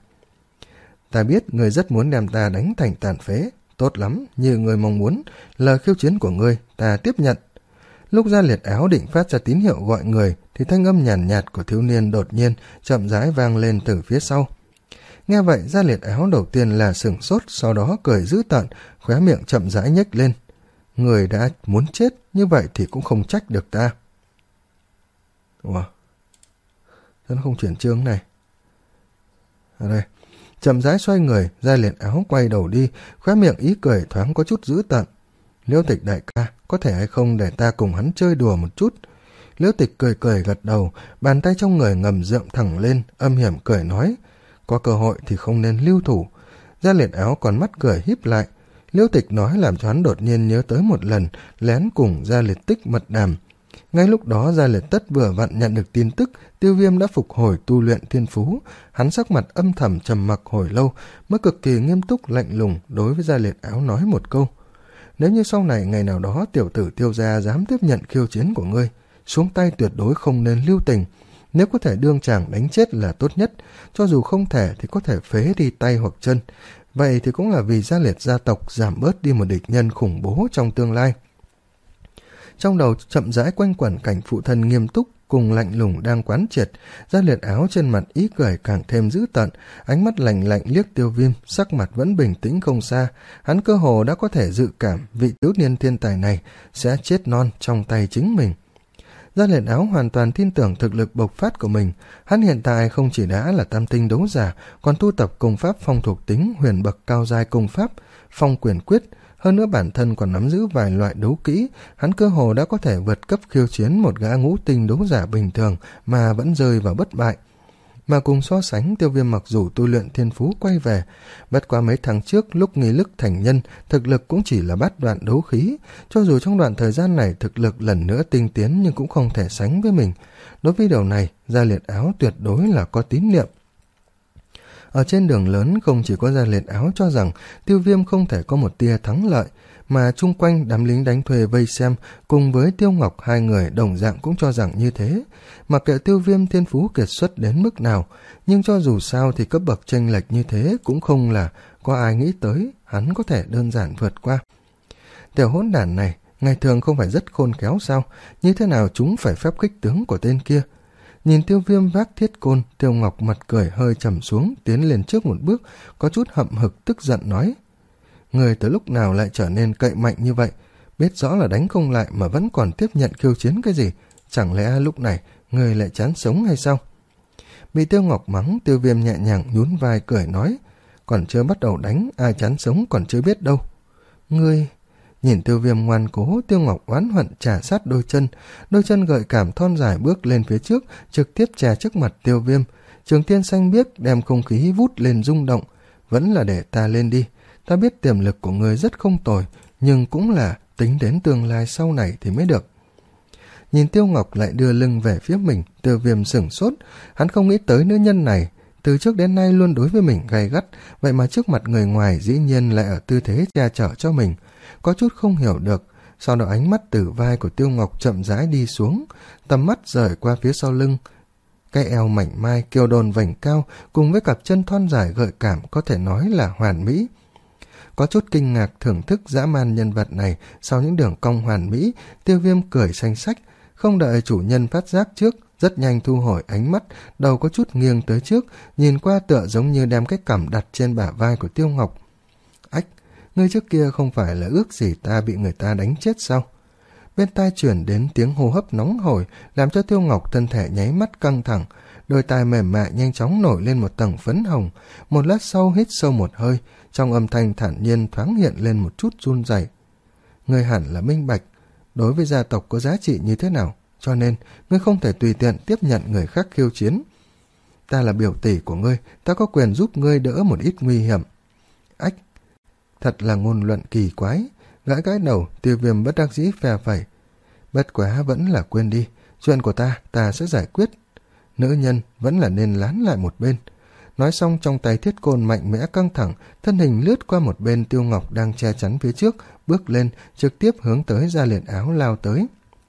Ta biết người rất muốn đem ta đánh thành tàn phế, tốt lắm, như người mong muốn, lời khiêu chiến của ngươi ta tiếp nhận. Lúc Gia Liệt Áo định phát ra tín hiệu gọi người thì thanh âm nhàn nhạt, nhạt của thiếu niên đột nhiên chậm rãi vang lên từ phía sau. Nghe vậy, Gia Liệt Áo đầu tiên là sửng sốt, sau đó cười dữ tợn, khóe miệng chậm rãi nhếch lên. Người đã muốn chết, như vậy thì cũng không trách được ta. Ủa? Sao nó không chuyển chương này? Ở đây. Chậm rãi xoay người, Gia Liệt Áo quay đầu đi, khóe miệng ý cười thoáng có chút dữ tợn. Liễu Tịch đại ca, có thể hay không để ta cùng hắn chơi đùa một chút? Liễu Tịch cười cười gật đầu, bàn tay trong người ngầm dượng thẳng lên, âm hiểm cười nói. Có cơ hội thì không nên lưu thủ. Gia Liệt Áo còn mắt cười híp lại. Liễu Tịch nói làm cho hắn đột nhiên nhớ tới một lần lén cùng Gia Liệt Tích mật đàm. Ngay lúc đó Gia Liệt Tất vừa vặn nhận được tin tức Tiêu Viêm đã phục hồi tu luyện thiên phú. Hắn sắc mặt âm thầm trầm mặc hồi lâu mới cực kỳ nghiêm túc lạnh lùng đối với Gia Liệt Áo nói một câu. Nếu như sau này ngày nào đó tiểu tử Tiêu gia dám tiếp nhận khiêu chiến của ngươi, xuống tay tuyệt đối không nên lưu tình. Nếu có thể đương chàng đánh chết là tốt nhất, cho dù không thể thì có thể phế đi tay hoặc chân. Vậy thì cũng là vì Gia Liệt gia tộc giảm bớt đi một địch nhân khủng bố trong tương lai. Trong đầu chậm rãi quanh quẩn cảnh phụ thân nghiêm túc cùng lạnh lùng đang quán triệt. Gia Liệt Áo trên mặt ý cười càng thêm dữ tợn, ánh mắt lạnh lạnh liếc Tiêu Viêm, sắc mặt vẫn bình tĩnh không xa. Hắn cơ hồ đã có thể dự cảm vị thiếu niên thiên tài này sẽ chết non trong tay chính mình. Gia Liệt Áo hoàn toàn tin tưởng thực lực bộc phát của mình. Hắn hiện tại không chỉ đã là tam tinh đấu giả, còn tu tập công pháp phong thuộc tính huyền bậc cao giai công pháp, phong quyền quyết. Hơn nữa bản thân còn nắm giữ vài loại đấu kỹ, hắn cơ hồ đã có thể vượt cấp khiêu chiến một gã ngũ tinh đấu giả bình thường mà vẫn rơi vào bất bại. Mà cùng so sánh, Tiêu Viêm mặc dù tu luyện thiên phú quay về, bất quá mấy tháng trước lúc nghi lức thành nhân, thực lực cũng chỉ là bát đoạn đấu khí. Cho dù trong đoạn thời gian này thực lực lần nữa tinh tiến nhưng cũng không thể sánh với mình. Đối với điều này, Gia Liệt Áo tuyệt đối là có tín niệm. Ở trên đường lớn không chỉ có Gia Liệt Áo cho rằng Tiêu Viêm không thể có một tia thắng lợi, mà chung quanh đám lính đánh thuê vây xem cùng với Tiêu Ngọc hai người đồng dạng cũng cho rằng như thế. Mặc kệ Tiêu Viêm thiên phú kiệt xuất đến mức nào, nhưng cho dù sao thì cấp bậc chênh lệch như thế cũng không là có ai nghĩ tới hắn có thể đơn giản vượt qua. Tiểu hỗn đản này ngày thường không phải rất khôn khéo sao? Như thế nào chúng phải phép khích tướng của tên kia? Nhìn Tiêu Viêm vác thiết côn, Tiêu Ngọc mặt cười hơi trầm xuống, tiến lên trước một bước, có chút hậm hực tức giận nói: Người từ lúc nào lại trở nên cậy mạnh như vậy? Biết rõ là đánh không lại mà vẫn còn tiếp nhận khiêu chiến cái gì? Chẳng lẽ lúc này người lại chán sống hay sao? Bị Tiêu Ngọc mắng, Tiêu Viêm nhẹ nhàng nhún vai cười nói: Còn chưa bắt đầu đánh, ai chán sống còn chưa biết đâu. Ngươi... Nhìn Tiêu Viêm ngoan cố, Tiêu Ngọc oán hận trà sát đôi chân, đôi chân gợi cảm thon dài bước lên phía trước, trực tiếp trà trước mặt Tiêu Viêm. Trường tiên xanh biếc đem không khí vút lên rung động. Vẫn là để ta lên đi, ta biết tiềm lực của người rất không tồi, nhưng cũng là tính đến tương lai sau này thì mới được. Nhìn Tiêu Ngọc lại đưa lưng về phía mình, Tiêu Viêm sửng sốt, hắn không nghĩ tới nữ nhân này. Từ trước đến nay luôn đối với mình gay gắt, vậy mà trước mặt người ngoài dĩ nhiên lại ở tư thế che chở cho mình. Có chút không hiểu được, sau đó ánh mắt từ vai của Tiêu Ngọc chậm rãi đi xuống, tầm mắt rời qua phía sau lưng. Cái eo mảnh mai kiêu đồn vành cao cùng với cặp chân thon dài gợi cảm có thể nói là hoàn mỹ. Có chút kinh ngạc thưởng thức dã man nhân vật này sau những đường cong hoàn mỹ, Tiêu Viêm cười xanh xách, không đợi chủ nhân phát giác trước, rất nhanh thu hồi ánh mắt, đầu có chút nghiêng tới trước, nhìn qua tựa giống như đem cái cằm đặt trên bả vai của Tiêu Ngọc. Ách, ngươi trước kia không phải là ước gì ta bị người ta đánh chết sao? Bên tai chuyển đến tiếng hô hấp nóng hổi, làm cho Tiêu Ngọc thân thể nháy mắt căng thẳng, đôi tai mềm mại nhanh chóng nổi lên một tầng phấn hồng. Một lát sau hít sâu một hơi, trong âm thanh thản nhiên thoáng hiện lên một chút run rẩy. Ngươi hẳn là minh bạch, đối với gia tộc có giá trị như thế nào, cho nên ngươi không thể tùy tiện tiếp nhận người khác khiêu chiến. Ta là biểu tỷ của ngươi, ta có quyền giúp ngươi đỡ một ít nguy hiểm. Ách, thật là ngôn luận kỳ quái. Gãi gãi đầu, Tiêu Viêm bất đắc dĩ phe phẩy. Bất quá vẫn là quên đi, chuyện của ta, ta sẽ giải quyết. Nữ nhân vẫn là nên lán lại một bên. Nói xong, trong tay thiết côn mạnh mẽ căng thẳng, thân hình lướt qua một bên Tiêu Ngọc đang che chắn phía trước, bước lên, trực tiếp hướng tới Gia Liệt Áo lao tới.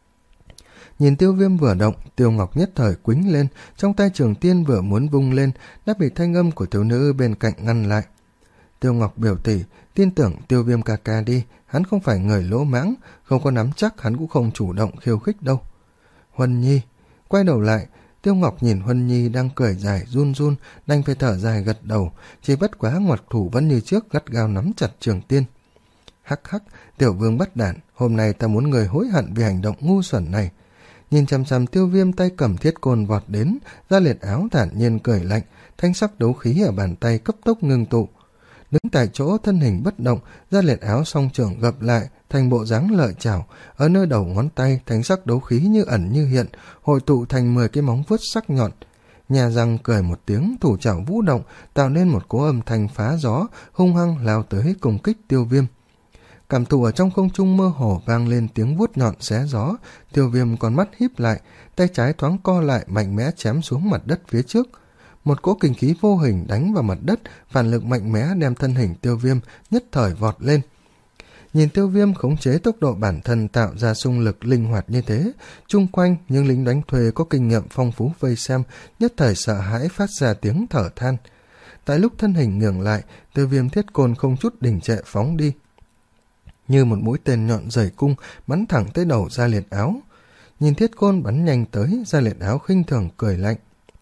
Nhìn Tiêu Viêm vừa động, Tiêu Ngọc nhất thời quýnh lên, trong tay trường tiên vừa muốn vung lên, đã bị thanh âm của thiếu nữ bên cạnh ngăn lại. Tiêu Ngọc biểu tỷ, tin tưởng Tiêu Viêm ca ca đi, hắn không phải người lỗ mãng, không có nắm chắc hắn cũng không chủ động khiêu khích đâu. Huân Nhi, quay đầu lại, Tiêu Ngọc nhìn Huân Nhi đang cười dài run run, đành phải thở dài gật đầu, chỉ bất quá ngoặt thủ vẫn như trước gắt gao nắm chặt trường tiên. Hắc hắc, Tiểu Vương bất đản, hôm nay ta muốn người hối hận vì hành động ngu xuẩn này. Nhìn chằm chằm Tiêu Viêm tay cầm thiết côn vọt đến, Gia Liệt Áo thản nhiên cười lạnh, thanh sắc đấu khí ở bàn tay cấp tốc ngưng tụ. Đứng tại chỗ thân hình bất động, Gia Liệt Áo song trưởng gập lại thành bộ dáng lợi chảo, ở nơi đầu ngón tay thanh sắc đấu khí như ẩn như hiện, hội tụ thành mười cái móng vuốt sắc nhọn. Nhà răng cười một tiếng, thủ chảo vũ động, tạo nên một cỗ âm thanh phá gió, hung hăng lao tới công kích Tiêu Viêm. Cảm thụ ở trong không trung mơ hồ vang lên tiếng vuốt nhọn xé gió, Tiêu Viêm con mắt híp lại, tay trái thoáng co lại mạnh mẽ chém xuống mặt đất phía trước. Một cỗ kinh khí vô hình đánh vào mặt đất, phản lực mạnh mẽ đem thân hình Tiêu Viêm nhất thời vọt lên. Nhìn Tiêu Viêm khống chế tốc độ bản thân tạo ra xung lực linh hoạt như thế, chung quanh những lính đánh thuê có kinh nghiệm phong phú vây xem, nhất thời sợ hãi phát ra tiếng thở than. Tại lúc thân hình ngừng lại, Tiêu Viêm thiết côn không chút đình trệ phóng đi, như một mũi tên nhọn rời cung bắn thẳng tới đầu Gia Liệt Áo. Nhìn thiết côn bắn nhanh tới, Gia Liệt Áo khinh thường cười lạnh.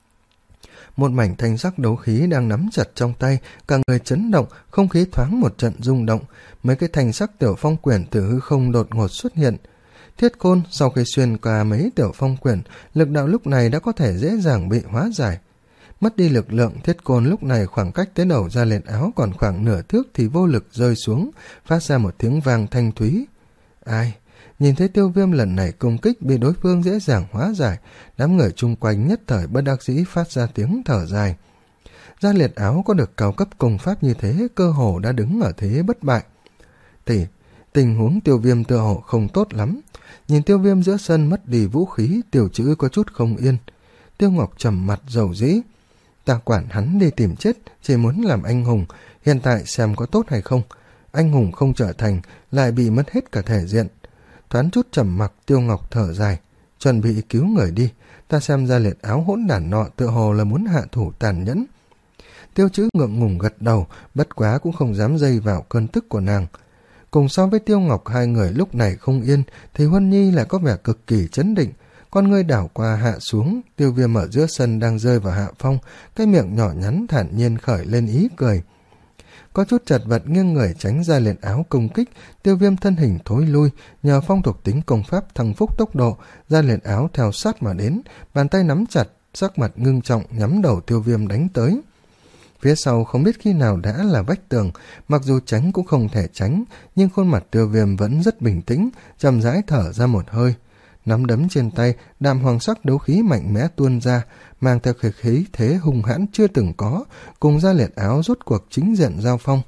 Một mảnh thanh sắc đấu khí đang nắm chặt trong tay, cả người chấn động, không khí thoáng một trận rung động, mấy cái thanh sắc tiểu phong quyển từ hư không đột ngột xuất hiện. Thiết côn sau khi xuyên qua mấy tiểu phong quyển, lực đạo lúc này đã có thể dễ dàng bị hóa giải. Mất đi lực lượng, thiết côn lúc này khoảng cách tới đầu Gia Liệt Áo còn khoảng nửa thước thì vô lực rơi xuống, phát ra một tiếng vang thanh thúy. Ai? Nhìn thấy Tiêu Viêm lần này công kích bị đối phương dễ dàng hóa giải, đám người chung quanh nhất thời bất đắc dĩ phát ra tiếng thở dài. Gia Liệt Áo có được cao cấp công pháp như thế, cơ hồ đã đứng ở thế bất bại. Thì tình huống Tiêu Viêm tựa hồ không tốt lắm. Nhìn Tiêu Viêm giữa sân mất đi vũ khí, Tiểu Trữ có chút không yên. Tiêu Ngọc trầm mặt dầu dĩ. Ta quản hắn đi tìm chết, chỉ muốn làm anh hùng, hiện tại xem có tốt hay không. Anh hùng không trở thành, lại bị mất hết cả thể diện. Thoáng chút trầm mặc, Tiêu Ngọc thở dài, chuẩn bị cứu người đi. Ta xem Gia Liệt Áo hỗn đản nọ tựa hồ là muốn hạ thủ tàn nhẫn. Tiêu Trữ ngượng ngùng gật đầu, bất quá cũng không dám dây vào cơn tức của nàng. Cùng so với Tiêu Ngọc hai người lúc này không yên, thì Huân Nhi lại có vẻ cực kỳ chấn định. con ngươi đảo qua hạ xuống, Tiêu Viêm ở giữa sân đang rơi vào hạ phong, cái miệng nhỏ nhắn thản nhiên khởi lên ý cười. Có chút chật vật nghiêng người tránh ra liền áo công kích, Tiêu Viêm thân hình thối lui, nhờ phong thuộc tính công pháp thăng phúc tốc độ, ra liền áo theo sát mà đến, bàn tay nắm chặt, sắc mặt ngưng trọng nhắm đầu Tiêu Viêm đánh tới. Phía sau không biết khi nào đã là vách tường, mặc dù tránh cũng không thể tránh, nhưng khuôn mặt Tiêu Viêm vẫn rất bình tĩnh, chậm rãi thở ra một hơi. Nắm đấm trên tay, đạm hoàng sắc đấu khí mạnh mẽ tuôn ra, mang theo khí khí thế hung hãn chưa từng có, cùng ra liệt áo rốt cuộc chính diện giao phong.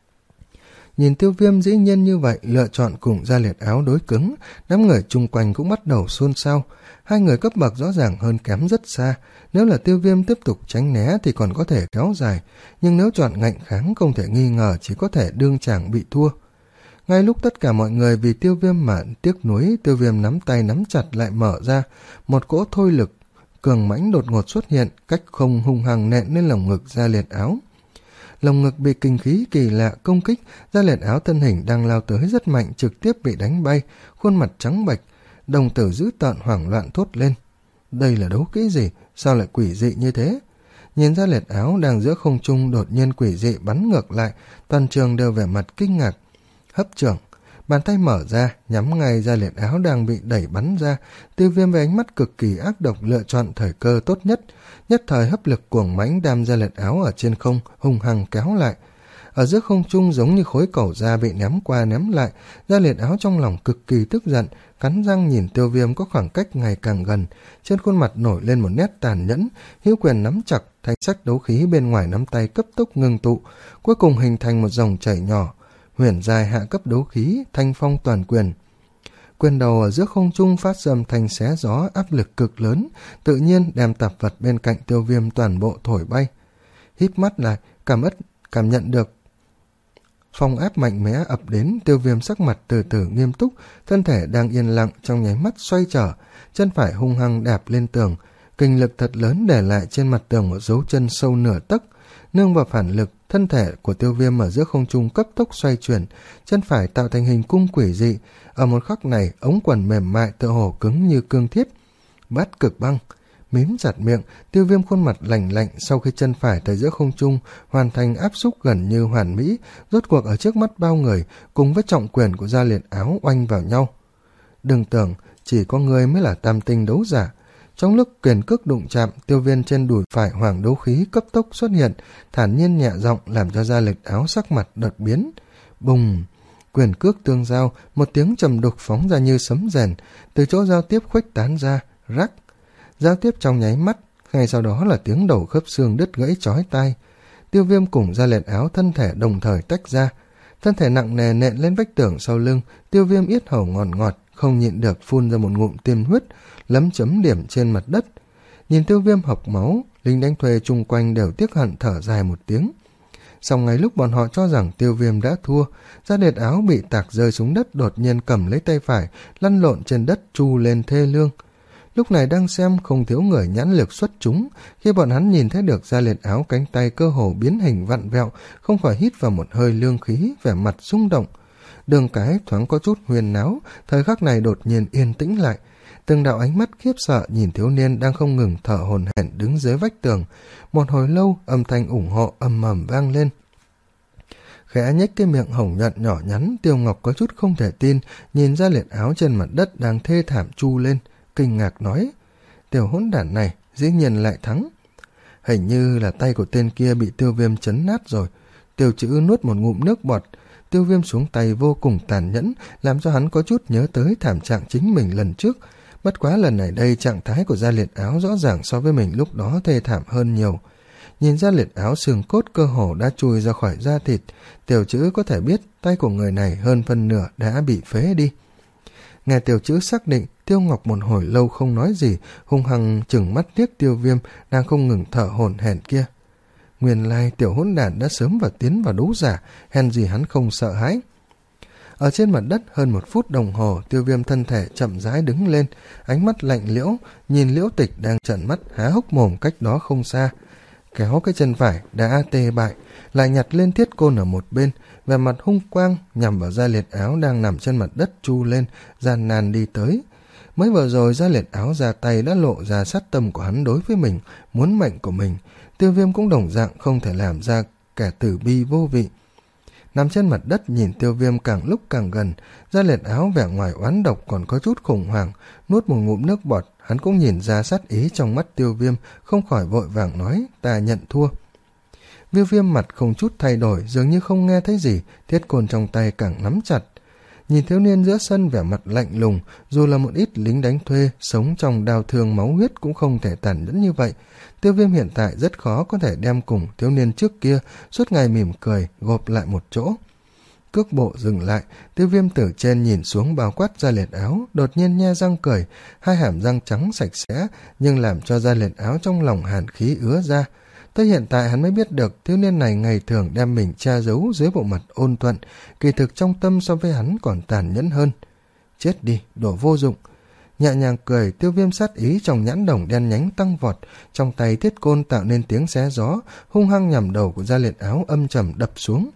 Nhìn Tiêu Viêm dĩ nhiên như vậy lựa chọn cùng ra liệt áo đối cứng, đám người chung quanh cũng bắt đầu xôn xao. Hai người cấp bậc rõ ràng hơn kém rất xa, nếu là Tiêu Viêm tiếp tục tránh né thì còn có thể kéo dài, nhưng nếu chọn ngạnh kháng không thể nghi ngờ chỉ có thể đương chàng bị thua. Ngay lúc tất cả mọi người vì Tiêu Viêm mà tiếc nuối, Tiêu Viêm nắm tay nắm chặt lại mở ra, một cỗ thôi lực cường mãnh đột ngột xuất hiện, cách không hung hăng nện lên lồng ngực ra liệt áo. Lồng ngực bị kinh khí kỳ lạ công kích, ra liệt áo thân hình đang lao tới rất mạnh trực tiếp bị đánh bay, khuôn mặt trắng bệch, đồng tử dữ tợn hoảng loạn thốt lên. Đây là đấu kỹ gì? Sao lại quỷ dị như thế? Nhìn ra liệt áo đang giữa không trung đột nhiên quỷ dị bắn ngược lại, toàn trường đều vẻ mặt kinh ngạc. Hấp trưởng, bàn tay mở ra, nhắm ngay ra liệt áo đang bị đẩy bắn ra. Tiêu Viêm với ánh mắt cực kỳ ác độc lựa chọn thời cơ tốt nhất, nhất thời hấp lực cuồng mãnh đam ra liệt áo ở trên không, hung hăng kéo lại. Ở giữa không trung giống như khối cẩu da bị ném qua ném lại, ra liệt áo trong lòng cực kỳ tức giận, cắn răng nhìn Tiêu Viêm có khoảng cách ngày càng gần, trên khuôn mặt nổi lên một nét tàn nhẫn, hữu quyền nắm chặt, thanh sắc đấu khí bên ngoài nắm tay cấp tốc ngưng tụ, cuối cùng hình thành một dòng chảy nhỏ. Huyền dài hạ cấp đấu khí, thanh phong toàn quyền. Quyền đầu ở giữa không trung phát ra âm thanh xé gió, áp lực cực lớn, tự nhiên đem tạp vật bên cạnh Tiêu Viêm toàn bộ thổi bay. Híp mắt lại, cảm ất, cảm nhận được phong áp mạnh mẽ ập đến, Tiêu Viêm sắc mặt từ từ nghiêm túc, thân thể đang yên lặng trong nháy mắt xoay trở, chân phải hung hăng đạp lên tường, kinh lực thật lớn để lại trên mặt tường một dấu chân sâu nửa tấc. Nương vào phản lực, thân thể của Tiêu Viêm ở giữa không trung cấp tốc xoay chuyển, chân phải tạo thành hình cung quỷ dị. Ở một khắc này, ống quần mềm mại tựa hồ cứng như cương thiết. Bát cực băng, mím chặt miệng, Tiêu Viêm khuôn mặt lạnh lạnh sau khi chân phải tới giữa không trung hoàn thành áp xúc gần như hoàn mỹ, rốt cuộc ở trước mắt bao người, cùng với trọng quyền của gia liệt áo oanh vào nhau. Đừng tưởng chỉ có người mới là tam tinh đấu giả. Trong lúc quyền cước đụng chạm, Tiêu Viêm trên đùi phải hoàng đấu khí cấp tốc xuất hiện, thản nhiên nhẹ giọng làm cho gia liệt áo sắc mặt đột biến. Bùng! Quyền cước tương giao, một tiếng trầm đục phóng ra như sấm rền, từ chỗ giao tiếp khuếch tán ra, rắc. Giao tiếp trong nháy mắt, ngay sau đó là tiếng đầu khớp xương đứt gãy chói tai. Tiêu Viêm cùng gia liệt áo thân thể đồng thời tách ra, thân thể nặng nề nện lên vách tường sau lưng. Tiêu Viêm yết hầu ngọt ngọt, không nhịn được phun ra một ngụm tiên huyết, lấm chấm điểm trên mặt đất. Nhìn Tiêu Viêm học máu, lính đánh thuê chung quanh đều tiếc hận thở dài một tiếng. Xong ngay lúc bọn họ cho rằng Tiêu Viêm đã thua, gia liệt áo bị tạc rơi xuống đất, đột nhiên cầm lấy tay phải, lăn lộn trên đất tru lên thê lương. Lúc này đang xem không thiếu người nhãn lực xuất chúng, khi bọn hắn nhìn thấy được gia liệt áo cánh tay cơ hồ biến hình vặn vẹo, không khỏi hít vào một hơi lương khí, vẻ mặt rung động. Đường cái thoáng có chút huyền náo, thời khắc này đột nhiên yên tĩnh lại. Từng đạo ánh mắt khiếp sợ nhìn thiếu niên đang không ngừng thở hổn hển đứng dưới vách tường. Một hồi lâu, âm thanh ủng hộ ầm ầm vang lên. Khẽ nhếch cái miệng hồng nhuận nhỏ nhắn, Tiêu Ngọc có chút không thể tin, nhìn ra liệt áo trên mặt đất đang thê thảm chu lên, kinh ngạc nói: Tiểu hỗn đản này dĩ nhiên lại thắng. Hình như là tay của tên kia bị Tiêu Viêm chấn nát rồi. Tiêu Chữ nuốt một ngụm nước bọt. Tiêu Viêm xuống tay vô cùng tàn nhẫn, làm cho hắn có chút nhớ tới thảm trạng chính mình lần trước. Bất quá lần này đây trạng thái của gia liệt áo rõ ràng so với mình lúc đó thê thảm hơn nhiều. Nhìn gia liệt áo xương cốt cơ hồ đã chui ra khỏi da thịt, Tiểu Chữ có thể biết tay của người này hơn phân nửa đã bị phế đi. Nghe Tiểu Chữ xác định, Tiêu Ngọc một hồi lâu không nói gì, hung hăng chừng mắt liếc Tiêu Viêm đang không ngừng thở hổn hển kia. Nguyên lai tiểu hỗn đản đã sớm vào tiến vào đấu giả, hèn gì hắn không sợ hãi. Ở trên mặt đất hơn một phút đồng hồ, Tiêu Viêm thân thể chậm rãi đứng lên, ánh mắt lạnh liễu, nhìn Liễu Tịch đang trợn mắt há hốc mồm cách đó không xa. Kéo cái chân phải đã tê bại, lại nhặt lên thiết côn ở một bên, vẻ mặt hung quang nhằm vào gia liệt áo đang nằm trên mặt đất chu lên, gian nan đi tới. Mới vừa rồi Gia Liệt Áo ra tay đã lộ ra sát tâm của hắn đối với mình, muốn mệnh của mình. Tiêu Viêm cũng đồng dạng không thể làm ra kẻ tử bi vô vị. Nằm trên mặt đất nhìn Tiêu Viêm càng lúc càng gần, Gia Liệt Áo vẻ ngoài oán độc còn có chút khủng hoảng, nuốt một ngụm nước bọt. Hắn cũng nhìn ra sát ý trong mắt Tiêu Viêm, không khỏi vội vàng nói: ta nhận thua. Tiêu Viêm mặt không chút thay đổi, dường như không nghe thấy gì, thiết côn trong tay càng nắm chặt. Nhìn thiếu niên giữa sân vẻ mặt lạnh lùng, dù là một ít lính đánh thuê sống trong đao thương máu huyết cũng không thể tàn nhẫn như vậy. Tiêu Viêm hiện tại rất khó có thể đem cùng thiếu niên trước kia suốt ngày mỉm cười gộp lại một chỗ. Cước bộ dừng lại, Tiêu Viêm từ trên nhìn xuống bao quát Gia Liệt Áo, đột nhiên nhe răng cười, hai hàm răng trắng sạch sẽ nhưng làm cho Gia Liệt Áo trong lòng hàn khí ứa ra. Tới hiện tại hắn mới biết được thiếu niên này ngày thường đem mình che giấu dưới bộ mặt ôn thuận, kỳ thực trong tâm so với hắn còn tàn nhẫn hơn. Chết đi, đồ vô dụng. Nhẹ nhàng cười, Tiêu Viêm sát ý trong nhãn đồng đen nhánh tăng vọt, trong tay thiết côn tạo nên tiếng xé gió, hung hăng nhằm đầu của Gia Liệt Áo âm trầm đập xuống.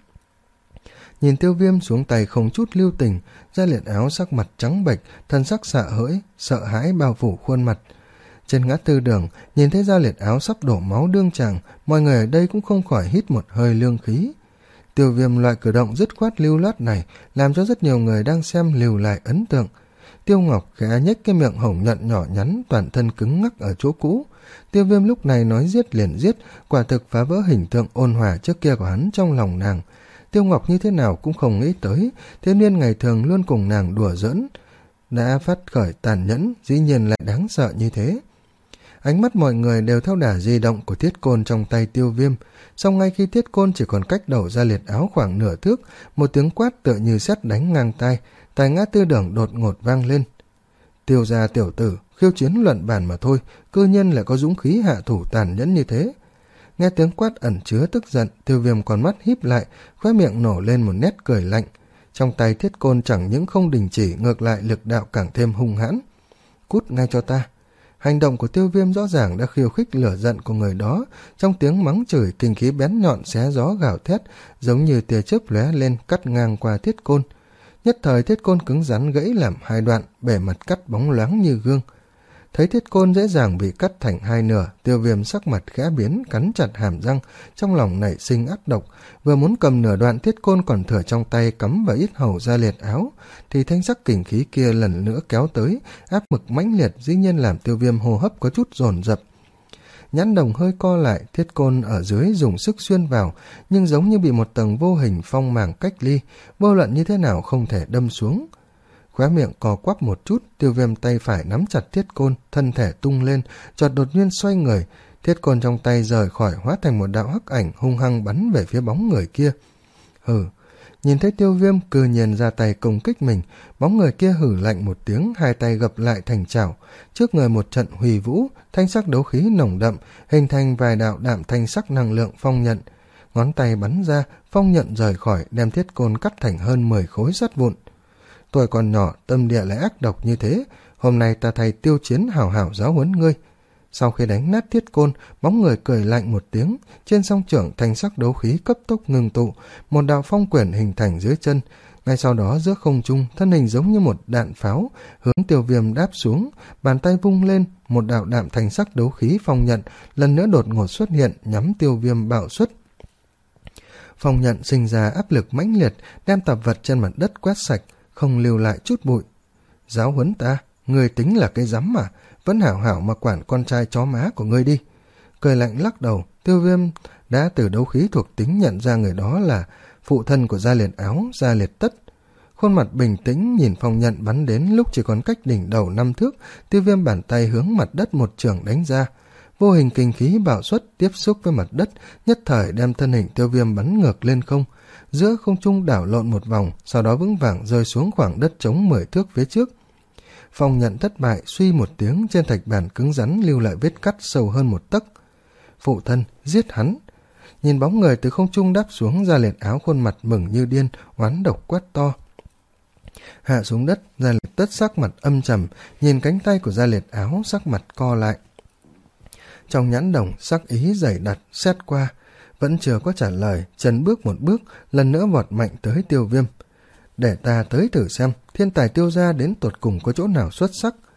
Nhìn Tiêu Viêm xuống tay không chút lưu tình, Gia Liệt Áo sắc mặt trắng bệch, thân sắc sợ hãi, sợ hãi bao phủ khuôn mặt. Trên ngã tư đường, nhìn thấy Gia Liệt Áo sắp đổ máu đương tràng, mọi người ở đây cũng không khỏi hít một hơi lương khí. Tiêu Viêm loại cử động dứt khoát lưu loát này làm cho rất nhiều người đang xem lưu lại ấn tượng. Tiêu Ngọc khẽ nhếch cái miệng hồng nhuận nhỏ nhắn, toàn thân cứng ngắc ở chỗ cũ. Tiêu Viêm lúc này nói giết liền giết, quả thực phá vỡ hình tượng ôn hòa trước kia của hắn trong lòng nàng. Tiêu Ngọc như thế nào cũng không nghĩ tới, thiếu niên ngày thường luôn cùng nàng đùa giỡn, đã phát khởi tàn nhẫn, dĩ nhiên lại đáng sợ như thế. Ánh mắt mọi người đều theo đà di động của thiết côn trong tay Tiêu Viêm, song ngay khi thiết côn chỉ còn cách đầu Gia Liệt Áo khoảng nửa thước, một tiếng quát tựa như sét đánh ngang tai, tại ngã tư đường đột ngột vang lên. Tiêu gia tiểu tử, khiêu chiến luận bàn mà thôi, cư nhiên lại có dũng khí hạ thủ tàn nhẫn như thế. Nghe tiếng quát ẩn chứa tức giận, Tiêu Viêm con mắt híp lại, khóe miệng nổ lên một nét cười lạnh. Trong tay thiết côn chẳng những không đình chỉ, ngược lại lực đạo càng thêm hung hãn. Cút ngay cho ta. Hành động của Tiêu Viêm rõ ràng đã khiêu khích lửa giận của người đó, trong tiếng mắng chửi kinh khí bén nhọn xé gió gào thét, giống như tia chớp lóe lên cắt ngang qua thiết côn. Nhất thời thiết côn cứng rắn gãy làm hai đoạn, bề mặt cắt bóng loáng như gương. Thấy thiết côn dễ dàng bị cắt thành hai nửa, Tiêu Viêm sắc mặt khẽ biến, cắn chặt hàm răng, trong lòng nảy sinh ác độc, vừa muốn cầm nửa đoạn thiết côn còn thừa trong tay cắm vào yết hầu Gia Liệt Áo, thì thanh sắc kình khí kia lần nữa kéo tới, áp mực mãnh liệt, dĩ nhiên làm Tiêu Viêm hô hấp có chút dồn dập. Nhãn đồng hơi co lại, thiết côn ở dưới dùng sức xuyên vào, nhưng giống như bị một tầng vô hình phong màng cách ly, vô luận như thế nào không thể đâm xuống. Khóe miệng co quắp một chút, Tiêu Viêm tay phải nắm chặt thiết côn, thân thể tung lên, chợt đột nhiên xoay người, thiết côn trong tay rời khỏi hóa thành một đạo hắc ảnh hung hăng bắn về phía bóng người kia. Hừ, nhìn thấy Tiêu Viêm cư nhiên ra tay công kích mình, bóng người kia hử lạnh một tiếng, hai tay gập lại thành chảo, trước người một trận huy vũ, thanh sắc đấu khí nồng đậm, hình thành vài đạo đạm thanh sắc năng lượng phong nhận. Ngón tay bắn ra, phong nhận rời khỏi, đem thiết côn cắt thành hơn mười khối sắt vụn. Tuổi còn nhỏ, tâm địa lại ác độc như thế, hôm nay ta thay Tiêu Chiến hảo hảo giáo huấn ngươi. Sau khi đánh nát thiết côn, bóng người cười lạnh một tiếng, trên song trưởng thanh sắc đấu khí cấp tốc ngừng tụ, một đạo phong quyển hình thành dưới chân. Ngay sau đó giữa không trung, thân hình giống như một đạn pháo, hướng Tiêu Viêm đáp xuống, bàn tay vung lên, một đạo đạm thanh sắc đấu khí phong nhận, lần nữa đột ngột xuất hiện, nhắm Tiêu Viêm bạo xuất. Phong nhận sinh ra áp lực mãnh liệt, đem tạp vật trên mặt đất quét sạch, không lưu lại chút bụi. Giáo huấn ta, ngươi tính là cái rắm mà, vẫn hảo hảo mà quản con trai chó má của ngươi đi. Cười lạnh lắc đầu, Tiêu Viêm đã từ đấu khí thuộc tính nhận ra người đó là phụ thân của Gia Liệt Áo, Gia Liệt Tất. Khuôn mặt bình tĩnh nhìn phong nhận bắn đến lúc chỉ còn cách đỉnh đầu năm thước, Tiêu Viêm bàn tay hướng mặt đất một chưởng đánh ra. Vô hình kinh khí bạo xuất tiếp xúc với mặt đất, nhất thời đem thân hình Tiêu Viêm bắn ngược lên không, giữa không trung đảo lộn một vòng, sau đó vững vàng rơi xuống khoảng đất trống mười thước phía trước. Phong nhận thất bại, suy một tiếng, trên thạch bàn cứng rắn lưu lại vết cắt sâu hơn một tấc. Phụ thân, giết hắn. Nhìn bóng người từ không trung đáp xuống, Gia Liệt Áo khuôn mặt mừng như điên, oán độc quát to. Hạ xuống đất, Gia Liệt Tất sắc mặt âm trầm, nhìn cánh tay của Gia Liệt Áo, sắc mặt co lại. Trong nhãn đồng, sắc ý dày đặc, xét qua, vẫn chưa có trả lời, chân bước một bước, lần nữa vọt mạnh tới Tiêu Viêm. Để ta tới thử xem, thiên tài Tiêu gia đến tột cùng có chỗ nào xuất sắc.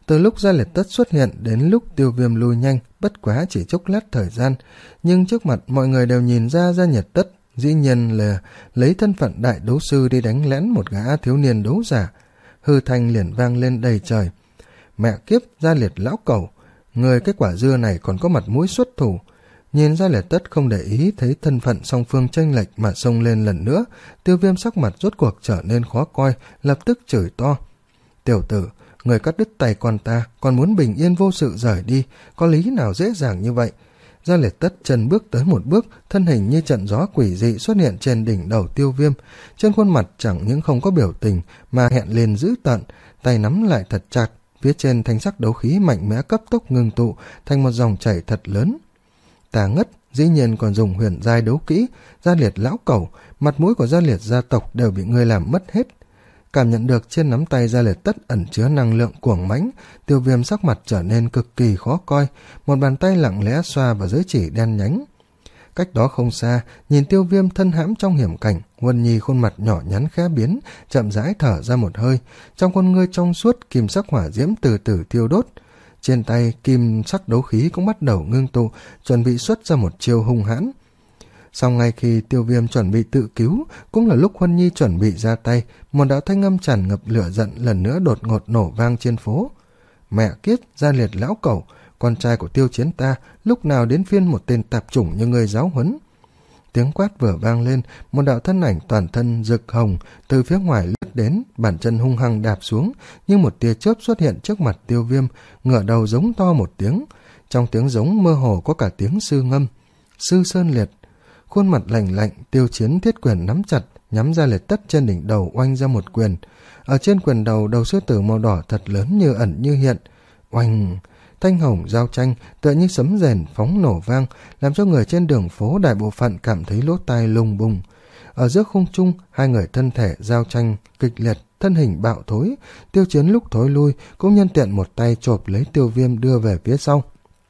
Từ lúc Gia Liệt Tất xuất hiện đến lúc Tiêu Viêm lui nhanh, bất quá chỉ chốc lát thời gian, nhưng trước mặt mọi người đều nhìn ra Gia Liệt Tất dĩ nhiên là lấy thân phận đại đấu sư đi đánh lén một gã thiếu niên đấu giả. Hư thanh liền vang lên đầy trời. Mẹ kiếp, Gia Liệt lão cẩu, người cái quả dưa này còn có mặt mũi xuất thủ. Nhìn Gia Liệt Tất không để ý thấy thân phận song phương chênh lệch mà xông lên lần nữa, Tiêu Viêm sắc mặt rốt cuộc trở nên khó coi, lập tức chửi to. Tiểu tử, người cắt đứt tay con ta, còn muốn bình yên vô sự rời đi, có lý nào dễ dàng như vậy? Gia Liệt Tất chân bước tới một bước, thân hình như trận gió quỷ dị xuất hiện trên đỉnh đầu Tiêu Viêm. Trên khuôn mặt chẳng những không có biểu tình mà hẹn lên dữ tợn, tay nắm lại thật chặt, phía trên thanh sắc đấu khí mạnh mẽ cấp tốc ngưng tụ thành một dòng chảy thật lớn. Tà ngất, dĩ nhiên còn dùng huyền giai đấu kỹ. Gia Liệt lão cẩu, mặt mũi của Gia Liệt gia tộc đều bị ngươi làm mất hết. Cảm nhận được trên nắm tay Gia Liệt Tất ẩn chứa năng lượng cuồng mãnh, Tiêu Viêm sắc mặt trở nên cực kỳ khó coi, một bàn tay lặng lẽ xoa vào giới chỉ đen nhánh. Cách đó không xa, nhìn Tiêu Viêm thân hãm trong hiểm cảnh, Huân Nhi khuôn mặt nhỏ nhắn khẽ biến, chậm rãi thở ra một hơi, trong con ngươi trong suốt kim sắc hỏa diễm từ từ thiêu đốt. Trên tay kim sắc đấu khí cũng bắt đầu ngưng tụ, chuẩn bị xuất ra một chiêu hung hãn. Sau ngay khi Tiêu Viêm chuẩn bị tự cứu, cũng là lúc Huân Nhi chuẩn bị ra tay, một đạo thanh âm tràn ngập lửa giận lần nữa đột ngột nổ vang trên phố. Mẹ kiếp, Gia Liệt lão cẩu, con trai của Tiêu Chiến ta, lúc nào đến phiên một tên tạp chủng như người giáo huấn? Tiếng quát vừa vang lên, một đạo thân ảnh toàn thân rực hồng từ phía ngoài lướt đến, bàn chân hung hăng đạp xuống, như một tia chớp xuất hiện trước mặt Tiêu Viêm, ngửa đầu giống to một tiếng. Trong tiếng giống mơ hồ có cả tiếng sư ngâm. Sư Sơn Liệt. Khuôn mặt lạnh lạnh, Tiêu Chiến thiết quyền nắm chặt, nhắm Gia Liệt Tất trên đỉnh đầu oanh ra một quyền. Ở trên quyền đầu, đầu sư tử màu đỏ thật lớn như ẩn như hiện. Oanh! Thanh hồng giao tranh tựa như sấm rền phóng nổ vang, làm cho người trên đường phố đại bộ phận cảm thấy lỗ tai lùng bùng. Ở giữa không trung, hai người thân thể giao tranh kịch liệt, thân hình bạo thối. Tiêu Chiến lúc thối lui cũng nhân tiện một tay chộp lấy Tiêu Viêm đưa về phía sau.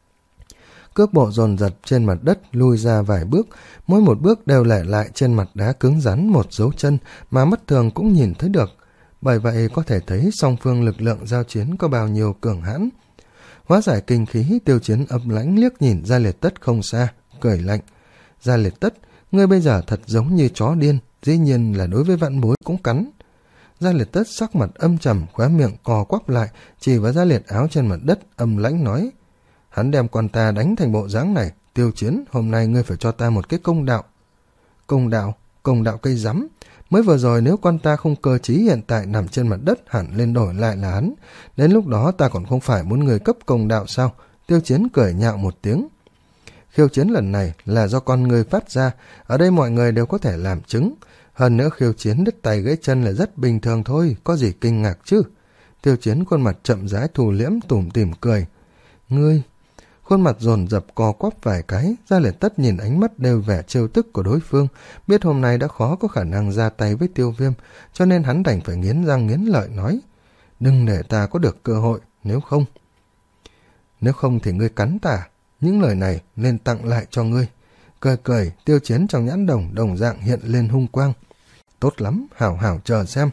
Cước bộ dồn dập trên mặt đất lui ra vài bước, mỗi một bước đều để lại trên mặt đá cứng rắn một dấu chân mà mắt thường cũng nhìn thấy được. Bởi vậy có thể thấy song phương lực lượng giao chiến có bao nhiêu cường hãn. Hóa giải kinh khí, Tiêu Chiến âm lãnh liếc nhìn Gia Liệt Tất không xa, cười lạnh. Gia Liệt Tất, ngươi bây giờ thật giống như chó điên, dĩ nhiên là đối với vạn bối cũng cắn. Gia Liệt Tất sắc mặt âm trầm, khóe miệng cò quắp lại, chỉ vào Gia Liệt áo trên mặt đất, âm lãnh nói. Hắn đem con ta đánh thành bộ dáng này, Tiêu Chiến, hôm nay ngươi phải cho ta một cái công đạo. Công đạo? Công đạo cây rắm. Mới vừa rồi nếu con ta không cơ trí hiện tại nằm trên mặt đất hẳn lên đổi lại là hắn. Đến lúc đó ta còn không phải muốn người cấp công đạo sao? Tiêu Chiến cười nhạo một tiếng. Khiêu chiến lần này là do con người phát ra, ở đây mọi người đều có thể làm chứng. Hơn nữa khiêu chiến đứt tay gãy chân là rất bình thường thôi, có gì kinh ngạc chứ? Tiêu Chiến khuôn mặt chậm rãi thù liễm tủm tỉm cười. Ngươi... Khuôn mặt dồn dập co quắp vài cái, Gia Liệt Tất nhìn ánh mắt đều vẻ trêu tức của đối phương, biết hôm nay đã khó có khả năng ra tay với Tiêu Viêm, cho nên hắn đành phải nghiến răng nghiến lợi nói. Đừng để ta có được cơ hội, nếu không... Nếu không thì ngươi cắn ta, những lời này nên tặng lại cho ngươi. Cười cười, Tiêu Chiến trong nhãn đồng đồng dạng hiện lên hung quang. Tốt lắm, hảo hảo chờ xem.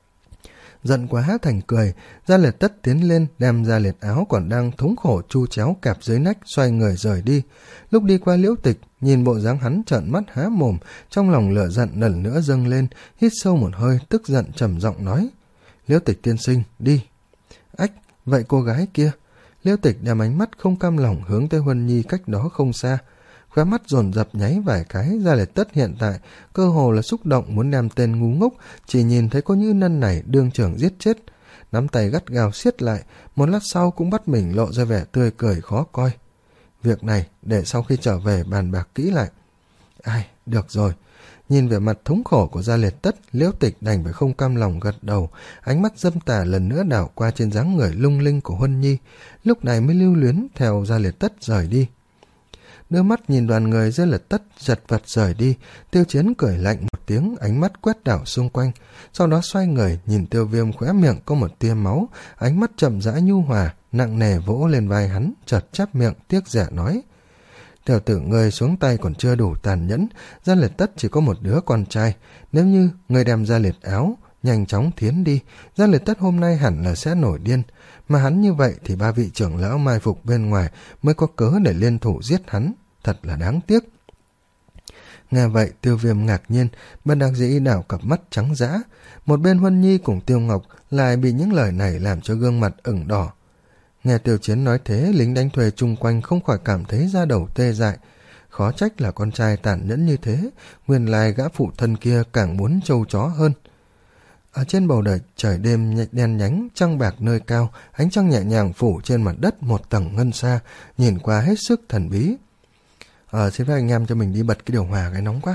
Giận quá thành cười, Gia Liệt Tất tiến lên đem Gia Liệt áo còn đang thống khổ chu chéo kẹp dưới nách xoay người rời đi. Lúc đi qua Liễu Tịch, nhìn bộ dáng hắn trợn mắt há mồm, trong lòng lửa giận lần nữa dâng lên, hít sâu một hơi, tức giận trầm giọng nói. Liễu Tịch tiên sinh, đi. Ách, vậy cô gái kia? Liễu Tịch đem ánh mắt không cam lòng hướng tới Huân Nhi cách đó không xa. Khóe mắt dồn dập nháy vài cái, Gia Liệt Tất hiện tại cơ hồ là xúc động muốn đem tên ngu ngốc chỉ nhìn thấy có như nân này đương trưởng giết chết. Nắm tay gắt gao siết lại, một lát sau cũng bắt mình lộ ra vẻ tươi cười khó coi. Việc này để sau khi trở về bàn bạc kỹ lại. Ai, được rồi. Nhìn vẻ mặt thống khổ của Gia Liệt Tất, Liễu Tịch đành phải không cam lòng gật đầu, ánh mắt dâm tà lần nữa đảo qua trên dáng người lung linh của Huân Nhi, lúc này mới lưu luyến theo Gia Liệt Tất rời đi. Đưa mắt nhìn đoàn người Gia Liệt Tất giật vật rời đi, Tiêu Chiến cười lạnh một tiếng, ánh mắt quét đảo xung quanh, sau đó xoay người nhìn Tiêu Viêm khóe miệng có một tia máu, ánh mắt chậm rãi nhu hòa, nặng nề vỗ lên vai hắn, chợt chắp miệng tiếc rẻ nói. Tiểu tử ngươi xuống tay còn chưa đủ tàn nhẫn, Gia Liệt Tất chỉ có một đứa con trai, nếu như ngươi đem Gia Liệt áo nhanh chóng thiến đi, Gia Liệt Tất hôm nay hẳn là sẽ nổi điên, mà hắn như vậy thì ba vị trưởng lão mai phục bên ngoài mới có cớ để liên thủ giết hắn, thật là đáng tiếc. Nghe vậy Tiêu Viêm ngạc nhiên, bất đắc dĩ đảo cặp mắt trắng dã. Một bên Huân Nhi cùng Tiêu Ngọc lại bị những lời này làm cho gương mặt ửng đỏ. Nghe Tiêu Chiến nói thế, lính đánh thuê chung quanh không khỏi cảm thấy da đầu tê dại. Khó trách là con trai tàn nhẫn như thế, nguyên lai gã phụ thân kia càng muốn trâu chó hơn. Ở trên bầu đời trời đêm đen nhánh, trăng bạc nơi cao, ánh trăng nhẹ nhàng phủ trên mặt đất một tầng ngân xa, nhìn qua hết sức thần bí. Ờ, xin phép anh em cho mình đi bật cái điều hòa, cái nóng quá.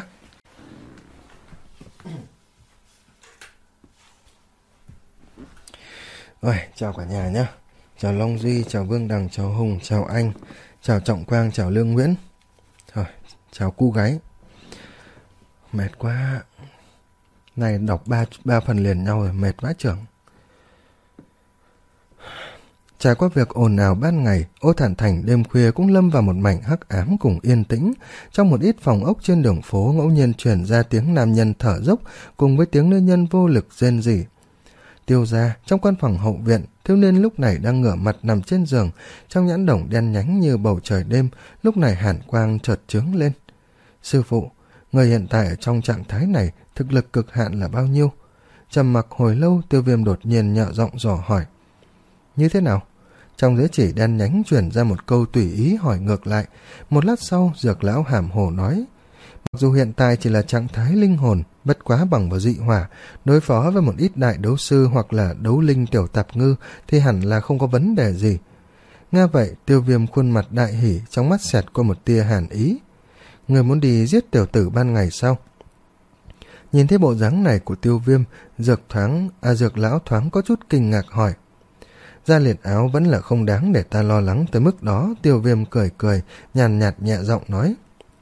Rồi, chào cả nhà nhé. Chào Long Duy, chào Vương Đằng, chào Hùng, chào Anh, chào Trọng Quang, chào Lương Nguyễn. Rồi, chào cu gái. Mệt quá. Này đọc ba, ba phần liền nhau rồi, mệt vãi trưởng. Trải qua việc ồn ào ban ngày, Ô Thản Thành đêm khuya cũng lâm vào một mảnh hắc ám cùng yên tĩnh. Trong một ít phòng ốc trên đường phố ngẫu nhiên truyền ra tiếng nam nhân thở dốc cùng với tiếng nữ nhân vô lực rên rỉ. Tiêu gia, trong căn phòng hậu viện, thiếu niên lúc này đang ngửa mặt nằm trên giường, trong nhãn đồng đen nhánh như bầu trời đêm, lúc này hàn quang chợt chướng lên. Sư phụ, người hiện tại ở trong trạng thái này, thực lực cực hạn là bao nhiêu? Trầm mặc hồi lâu, Tiêu Viêm đột nhiên nhẹ giọng dò hỏi. Như thế nào? Trong giới chỉ đen nhánh truyền ra một câu tùy ý hỏi ngược lại. Một lát sau, Dược lão hàm hồ nói. Mặc dù hiện tại chỉ là trạng thái linh hồn, bất quá bằng vào dị hỏa, đối phó với một ít đại đấu sư hoặc là đấu linh tiểu tạp ngư thì hẳn là không có vấn đề gì. Nghe vậy, Tiêu Viêm khuôn mặt đại hỉ, trong mắt xẹt qua một tia hàn ý. Người muốn đi giết tiểu tử ban ngày sao? Nhìn thấy bộ dáng này của Tiêu Viêm, Dược thoáng, à Dược lão thoáng có chút kinh ngạc hỏi. Gia Liệt áo vẫn là không đáng để ta lo lắng tới mức đó. Tiêu Viêm cười cười, nhàn nhạt nhẹ giọng nói.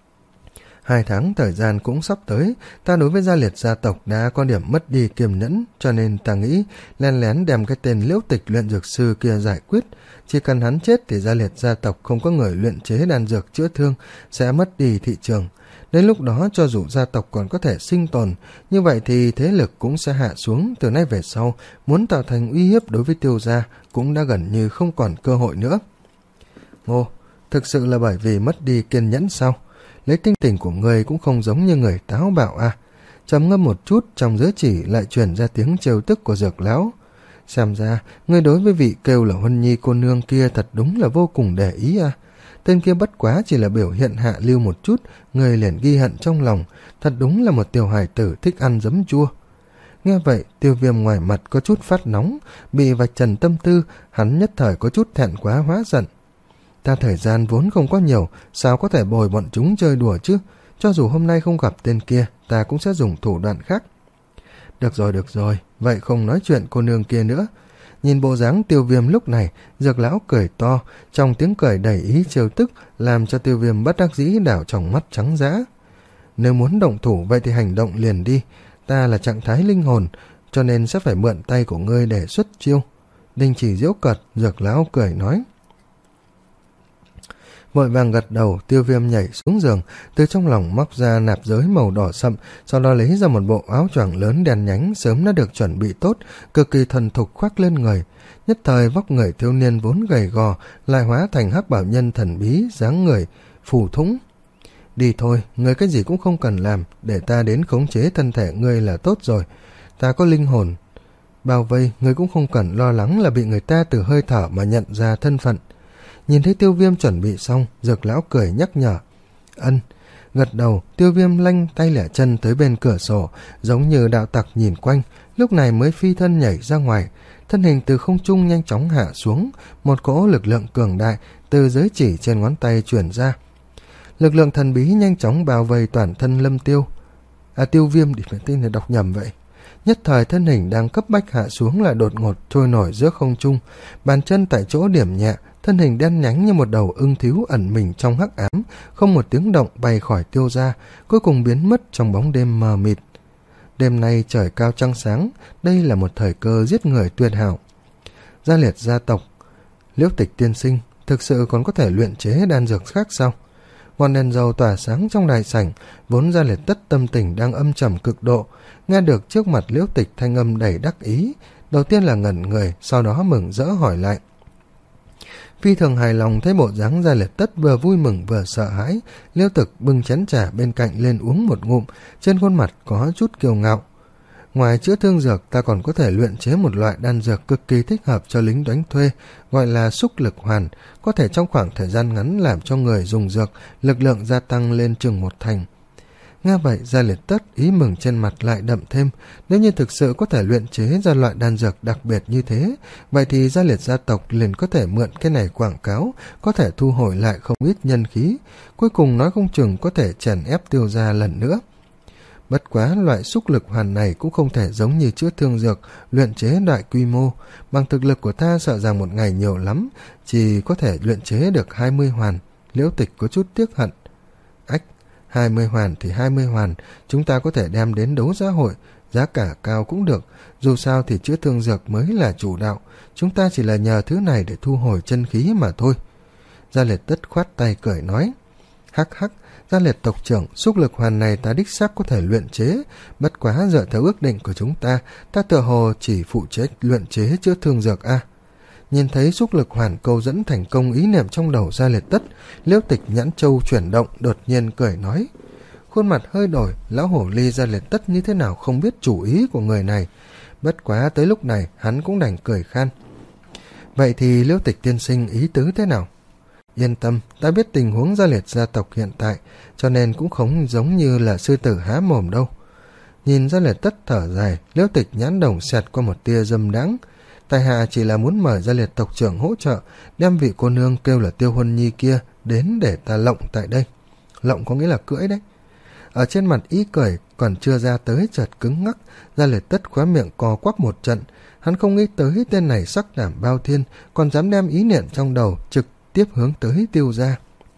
Hai tháng thời gian cũng sắp tới, ta đối với Gia Liệt gia tộc đã có điểm mất đi kiềm nhẫn, cho nên ta nghĩ len lén đem cái tên Liễu Tịch luyện dược sư kia giải quyết. Chỉ cần hắn chết thì Gia Liệt gia tộc không có người luyện chế đan dược chữa thương, sẽ mất đi thị trường. Đến lúc đó cho dù gia tộc còn có thể sinh tồn, như vậy thì thế lực cũng sẽ hạ xuống. Từ nay về sau, muốn tạo thành uy hiếp đối với Tiêu gia cũng đã gần như không còn cơ hội nữa. Ngô, thực sự là bởi vì mất đi kiên nhẫn sao? Lấy tinh tình của ngươi cũng không giống như người táo bạo à? Trầm ngâm một chút, trong giới chỉ lại truyền ra tiếng trêu tức của Dược lão. Xem ra, ngươi đối với vị kêu là Huân Nhi cô nương kia thật đúng là vô cùng để ý à? Tên kia bất quá chỉ là biểu hiện hạ lưu một chút, người liền ghi hận trong lòng, thật đúng là một tiểu hài tử thích ăn giấm chua. Nghe vậy, Tiêu Viêm ngoài mặt có chút phát nóng, bị vạch trần tâm tư, hắn nhất thời có chút thẹn quá hóa giận. Ta thời gian vốn không có nhiều, sao có thể bồi bọn chúng chơi đùa chứ? Cho dù hôm nay không gặp tên kia, ta cũng sẽ dùng thủ đoạn khác. Được rồi, được rồi, vậy không nói chuyện cô nương kia nữa. Nhìn bộ dáng Tiêu Viêm lúc này, Dược lão cười to, trong tiếng cười đầy ý trêu tức, làm cho Tiêu Viêm bất đắc dĩ đảo trong mắt trắng dã. Nếu muốn động thủ vậy thì hành động liền đi, ta là trạng thái linh hồn, cho nên sẽ phải mượn tay của ngươi để xuất chiêu. Đình chỉ giễu cợt, Dược lão cười nói. Vội vàng gật đầu, Tiêu Viêm nhảy xuống giường, từ trong lòng móc ra nạp giới màu đỏ sậm, sau đó lấy ra một bộ áo choàng lớn đen nhánh sớm đã được chuẩn bị tốt, cực kỳ thuần thục khoác lên người. Nhất thời vóc người thiếu niên vốn gầy gò lại hóa thành hắc bảo nhân thần bí, dáng người phù thúng. Đi thôi, ngươi cái gì cũng không cần làm, để ta đến khống chế thân thể ngươi là tốt rồi. Ta có linh hồn bao vây, ngươi cũng không cần lo lắng là bị người ta từ hơi thở mà nhận ra thân phận. Nhìn thấy Tiêu Viêm chuẩn bị xong, Dược lão cười nhắc nhở. Ân. Gật đầu, Tiêu Viêm lanh tay lẻ chân tới bên cửa sổ, giống như đạo tặc nhìn quanh, lúc này mới phi thân nhảy ra ngoài. Thân hình từ không trung nhanh chóng hạ xuống, một cỗ lực lượng cường đại từ giới chỉ trên ngón tay truyền ra. Lực lượng thần bí nhanh chóng bao vây toàn thân Lâm Tiêu. À, Tiêu Viêm, đi phải tin là đọc nhầm vậy. Nhất thời thân hình đang cấp bách hạ xuống lại đột ngột trôi nổi giữa không trung, bàn chân tại chỗ điểm nhẹ, thân hình đen nhánh như một đầu ưng thíu ẩn mình trong hắc ám, không một tiếng động bay khỏi Tiêu gia, cuối cùng biến mất trong bóng đêm mờ mịt. Đêm nay trời cao trăng sáng, đây là một thời cơ giết người tuyệt hảo. Gia Liệt gia tộc, Liễu Tịch tiên sinh, thực sự còn có thể luyện chế đan dược khác sao? Ngọn đèn dầu tỏa sáng trong đại sảnh, vốn Gia Liệt Tất tâm tình đang âm trầm cực độ, nghe được trước mặt Liễu Tịch thanh âm đầy đắc ý, đầu tiên là ngẩn người, sau đó mừng rỡ hỏi lại. Phi thường hài lòng thấy bộ dáng Gia Liệt Tất vừa vui mừng vừa sợ hãi, Liễu Tịch bưng chén trà bên cạnh lên uống một ngụm, trên khuôn mặt có chút kiêu ngạo. Ngoài chữa thương dược, ta còn có thể luyện chế một loại đan dược cực kỳ thích hợp cho lính đánh thuê, gọi là xúc lực hoàn, có thể trong khoảng thời gian ngắn làm cho người dùng dược, lực lượng gia tăng lên chừng một thành. Nghe vậy, Gia Liệt Tất ý mừng trên mặt lại đậm thêm, nếu như thực sự có thể luyện chế ra loại đan dược đặc biệt như thế, vậy thì Gia Liệt gia tộc liền có thể mượn cái này quảng cáo, có thể thu hồi lại không ít nhân khí, cuối cùng nói không chừng có thể chèn ép Tiêu gia lần nữa. Bất quá loại xúc lực hoàn này cũng không thể giống như chữa thương dược, luyện chế đại quy mô, bằng thực lực của ta sợ rằng một ngày nhiều lắm, chỉ có thể luyện chế được hai mươi hoàn. Liễu Tịch có chút tiếc hận. Ách, hai mươi hoàn thì hai mươi hoàn, chúng ta có thể đem đến đấu giá hội, giá cả cao cũng được, dù sao thì chữa thương dược mới là chủ đạo, chúng ta chỉ là nhờ thứ này để thu hồi chân khí mà thôi. Gia Liệt Tất khoát tay cười nói. Hắc hắc, Gia Liệt tộc trưởng, xúc lực hoàn này ta đích xác có thể luyện chế, bất quá dựa theo ước định của chúng ta, ta tựa hồ chỉ phụ trách luyện chế chữa thương dược a. Nhìn thấy xúc lực hoàn câu dẫn thành công ý niệm trong đầu Gia Liệt Tất, Liễu Tịch nhãn châu chuyển động, đột nhiên cười nói. Khuôn mặt hơi đổi, lão hổ ly Gia Liệt Tất như thế nào không biết chủ ý của người này, bất quá tới lúc này hắn cũng đành cười khan. Vậy thì Liễu Tịch tiên sinh ý tứ thế nào? Yên tâm, ta biết tình huống Gia Liệt gia tộc hiện tại, cho nên cũng không giống như là sư tử há mồm đâu. Nhìn Gia Liệt Tất thở dài, Liễu Tịch nhãn đồng xẹt qua một tia dâm đáng. Tài hạ chỉ là muốn mời Gia Liệt tộc trưởng hỗ trợ, đem vị cô nương kêu là Tiêu Huân Nhi kia đến để ta lộng tại đây. Lộng có nghĩa là cưỡi đấy. Ở trên mặt ý cười còn chưa ra tới chợt cứng ngắc, Gia Liệt Tất khóe miệng co quắp một trận. Hắn không nghĩ tới tên này sắc đảm bao thiên, còn dám đem ý niệm trong đầu trực tiếp hướng tới Tiêu gia.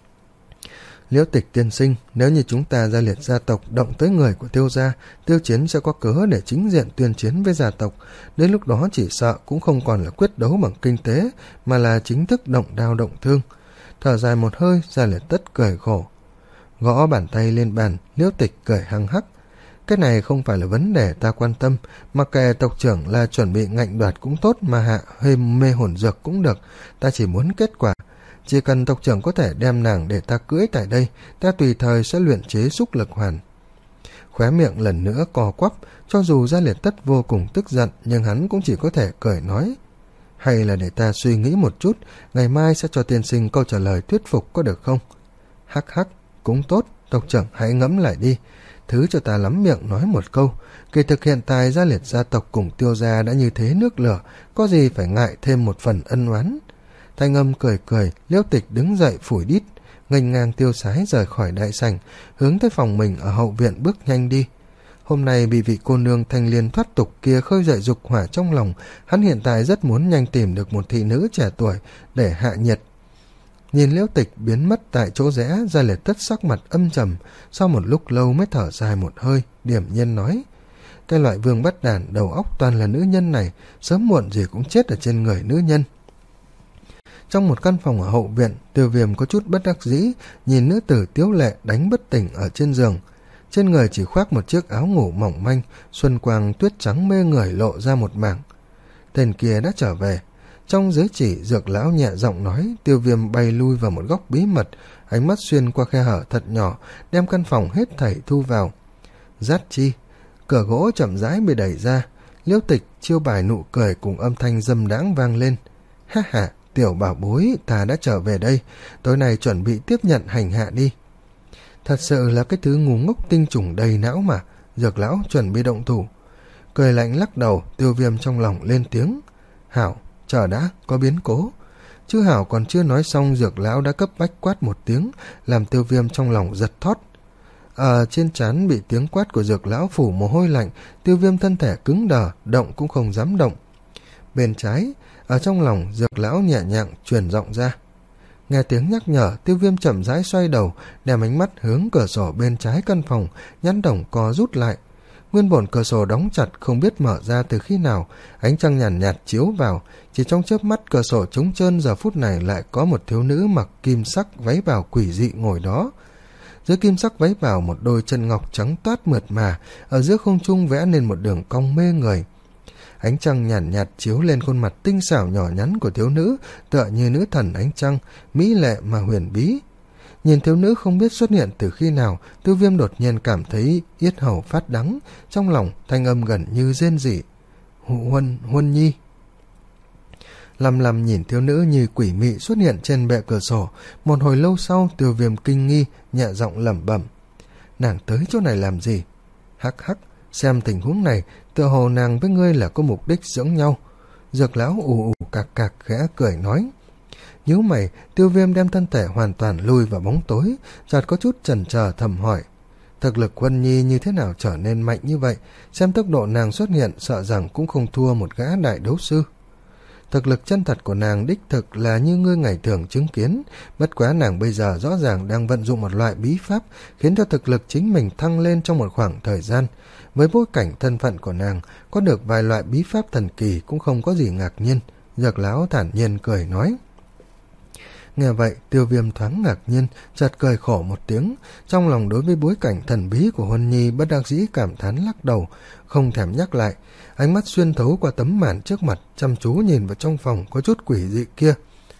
Liễu Tịch tiên sinh, nếu như chúng ta Gia Liệt gia tộc động tới người của Tiêu gia, Tiêu Chiến sẽ có cớ để chính diện tuyên chiến với gia tộc, đến lúc đó chỉ sợ cũng không còn là quyết đấu bằng kinh tế, mà là chính thức động đao động thương. Thở dài một hơi, Gia Liệt Tất cười khổ, gõ bàn tay lên bàn. Liễu Tịch cười hăng hắc. Cái này không phải là vấn đề ta quan tâm, mặc kệ tộc trưởng là chuẩn bị ngạnh đoạt cũng tốt, mà hạ hơi mê hồn dược cũng được, ta chỉ muốn kết quả. Chỉ cần tộc trưởng có thể đem nàng để ta cưỡi tại đây, ta tùy thời sẽ luyện chế xúc lực hoàn. Khóe miệng lần nữa co quắp, cho dù Gia Liệt Tất vô cùng tức giận, nhưng hắn cũng chỉ có thể cười nói. Hay là để ta suy nghĩ một chút, ngày mai sẽ cho tiên sinh câu trả lời thuyết phục có được không? Hắc hắc, cũng tốt, tộc trưởng hãy ngẫm lại đi. Thứ cho ta lắm miệng nói một câu, kỳ thực hiện tại Gia Liệt gia tộc cùng Tiêu gia đã như thế nước lửa, có gì phải ngại thêm một phần ân oán. Thanh âm cười cười, Liễu Tịch đứng dậy phủi đít, nghênh ngang tiêu sái rời khỏi đại sảnh, hướng tới phòng mình ở hậu viện bước nhanh đi. Hôm nay bị vị cô nương thanh liên thoát tục kia khơi dậy dục hỏa trong lòng, hắn hiện tại rất muốn nhanh tìm được một thị nữ trẻ tuổi để hạ nhiệt. Nhìn Liễu Tịch biến mất tại chỗ rẽ, Gia Liệt Tất sắc mặt âm trầm, sau một lúc lâu mới thở dài một hơi, điềm nhiên nói. Cái loại vương bắt đản đầu óc toàn là nữ nhân này, sớm muộn gì cũng chết ở trên người nữ nhân. Trong một căn phòng ở hậu viện, Tiêu Viêm có chút bất đắc dĩ, nhìn nữ tử tiếu lệ đánh bất tỉnh ở trên giường. Trên người chỉ khoác một chiếc áo ngủ mỏng manh, xuân quang tuyết trắng mê người lộ ra một mảng. Tên kia đã trở về. Trong giới chỉ, Dược lão nhẹ giọng nói. Tiêu Viêm bay lui vào một góc bí mật, ánh mắt xuyên qua khe hở thật nhỏ, đem căn phòng hết thảy thu vào. Rát chi, cửa gỗ chậm rãi bị đẩy ra. Liễu Tịch chiêu bài nụ cười cùng âm thanh dâm đãng vang lên. Ha ha, tiểu bảo bối, ta đã trở về đây, tối nay chuẩn bị tiếp nhận hành hạ đi. Thật sự là cái thứ ngu ngốc tinh trùng đầy não mà. Dược lão chuẩn bị động thủ. Cười lạnh lắc đầu, Tiêu Viêm trong lòng lên tiếng. Hảo, chờ đã, có biến cố. Chứ Hảo còn chưa nói xong, Dược lão đã cấp bách quát một tiếng, làm Tiêu Viêm trong lòng giật thót. Ở trên trán bị tiếng quát của Dược lão phủ mồ hôi lạnh, Tiêu Viêm thân thể cứng đờ, động cũng không dám động. Bên trái, ở trong lòng Dược lão nhẹ nhàng truyền giọng ra. Nghe tiếng nhắc nhở, Tiêu Viêm chậm rãi xoay đầu, đem ánh mắt hướng cửa sổ bên trái căn phòng, nhãn đồng co rút lại. Nguyên bổn cửa sổ đóng chặt, không biết mở ra từ khi nào, ánh trăng nhàn nhạt, nhạt chiếu vào, chỉ trong chớp mắt cửa sổ trống trơn, giờ phút này lại có một thiếu nữ mặc kim sắc váy bào quỷ dị ngồi đó. Dưới kim sắc váy bào, một đôi chân ngọc trắng toát mượt mà ở giữa không trung vẽ nên một đường cong mê người. Ánh trăng nhàn nhạt, nhạt chiếu lên khuôn mặt tinh xảo nhỏ nhắn của thiếu nữ, tựa như nữ thần ánh trăng, mỹ lệ mà huyền bí. Nhìn thiếu nữ không biết xuất hiện từ khi nào, Tiêu Viêm đột nhiên cảm thấy yết hầu phát đắng, trong lòng thanh âm gần như rên rỉ. Huân, Huân Nhi. Lầm lầm nhìn thiếu nữ như quỷ mị xuất hiện trên bệ cửa sổ. Một hồi lâu sau, Tiêu Viêm kinh nghi, nhẹ giọng lẩm bẩm. Nàng tới chỗ này làm gì? Hắc hắc, xem tình huống này, tựa hồ nàng với ngươi là có mục đích dưỡng nhau. Dược lão ù ù cạc cạc khẽ cười nói. Nhíu mày, Tiêu Viêm đem thân thể hoàn toàn lui vào bóng tối, chợt có chút chần chờ thầm hỏi. Thực lực Huân Nhi như thế nào trở nên mạnh như vậy? Xem tốc độ nàng xuất hiện, sợ rằng cũng không thua một gã đại đấu sư. Thực lực chân thật của nàng đích thực là như ngươi ngày thường chứng kiến, bất quá nàng bây giờ rõ ràng đang vận dụng một loại bí pháp, khiến cho thực lực chính mình thăng lên trong một khoảng thời gian. Với bối cảnh thân phận của nàng, có được vài loại bí pháp thần kỳ cũng không có gì ngạc nhiên. Dược lão thản nhiên cười nói. Nghe vậy, Tiêu Viêm thoáng ngạc nhiên, chợt cười khổ một tiếng, trong lòng đối với bối cảnh thần bí của Huân Nhi bất đắc dĩ cảm thán lắc đầu, không thèm nhắc lại. Ánh mắt xuyên thấu qua tấm màn trước mặt, chăm chú nhìn vào trong phòng có chút quỷ dị kia.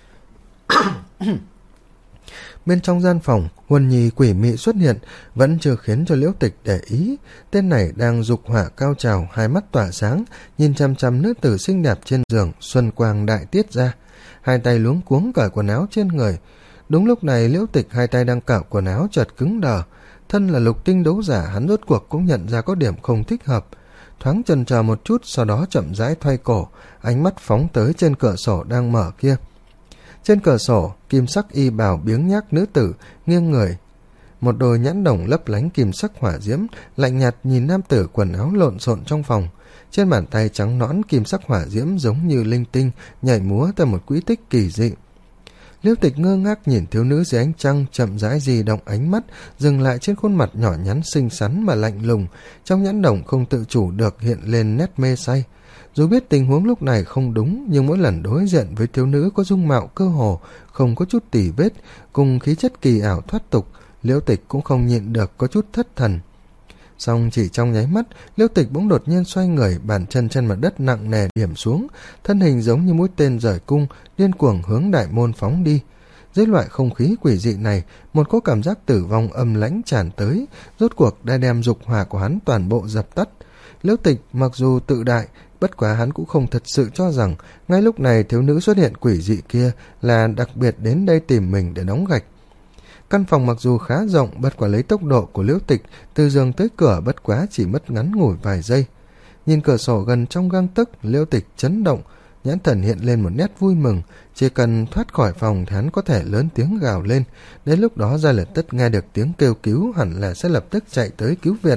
Bên trong gian phòng, Huân Nhi quỷ mị xuất hiện, vẫn chưa khiến cho Liễu Tịch để ý. Tên này đang dục hỏa cao trào, hai mắt tỏa sáng, nhìn chăm chăm nữ tử xinh đẹp trên giường, xuân quang đại tiết ra. Hai tay luống cuống cởi quần áo trên người. Đúng lúc này, Liễu Tịch hai tay đang cạo quần áo chợt cứng đờ. Thân là lục tinh đấu giả, hắn rốt cuộc cũng nhận ra có điểm không thích hợp. Thoáng chần chờ một chút, sau đó chậm rãi thoai cổ, ánh mắt phóng tới trên cửa sổ đang mở kia. Trên cửa sổ, kim sắc y bào biếng nhác nữ tử nghiêng người, một đôi nhãn đồng lấp lánh kim sắc hỏa diễm, lạnh nhạt nhìn nam tử quần áo lộn xộn trong phòng. Trên bàn tay trắng nõn kim sắc hỏa diễm giống như linh tinh nhảy múa theo một quỹ tích kỳ dị. Liễu Tịch ngơ ngác nhìn thiếu nữ dưới ánh trăng, chậm rãi di động ánh mắt dừng lại trên khuôn mặt nhỏ nhắn xinh xắn mà lạnh lùng, trong nhãn đồng không tự chủ được hiện lên nét mê say. Dù biết tình huống lúc này không đúng, nhưng mỗi lần đối diện với thiếu nữ có dung mạo cơ hồ không có chút tỉ vết, cùng khí chất kỳ ảo thoát tục, Liễu Tịch cũng không nhịn được có chút thất thần. Xong chỉ trong nháy mắt, Liễu Tịch bỗng đột nhiên xoay người, bàn chân trên mặt đất nặng nề điểm xuống, thân hình giống như mũi tên rời cung, điên cuồng hướng đại môn phóng đi. Dưới loại không khí quỷ dị này, một cỗ cảm giác tử vong âm lãnh tràn tới, rốt cuộc đã đem dục hỏa của hắn toàn bộ dập tắt. Liễu Tịch mặc dù tự đại, bất quá hắn cũng không thật sự cho rằng ngay lúc này thiếu nữ xuất hiện quỷ dị kia là đặc biệt đến đây tìm mình để đóng gạch. Căn phòng mặc dù khá rộng, bất quá lấy tốc độ của Liễu Tịch, từ giường tới cửa bất quá chỉ mất ngắn ngủi vài giây. Nhìn cửa sổ gần trong gang tấc, Liễu Tịch chấn động, nhãn thần hiện lên một nét vui mừng, chỉ cần thoát khỏi phòng thì hắn có thể lớn tiếng gào lên, đến lúc đó Gia Lật Tất nghe được tiếng kêu cứu hẳn là sẽ lập tức chạy tới cứu viện.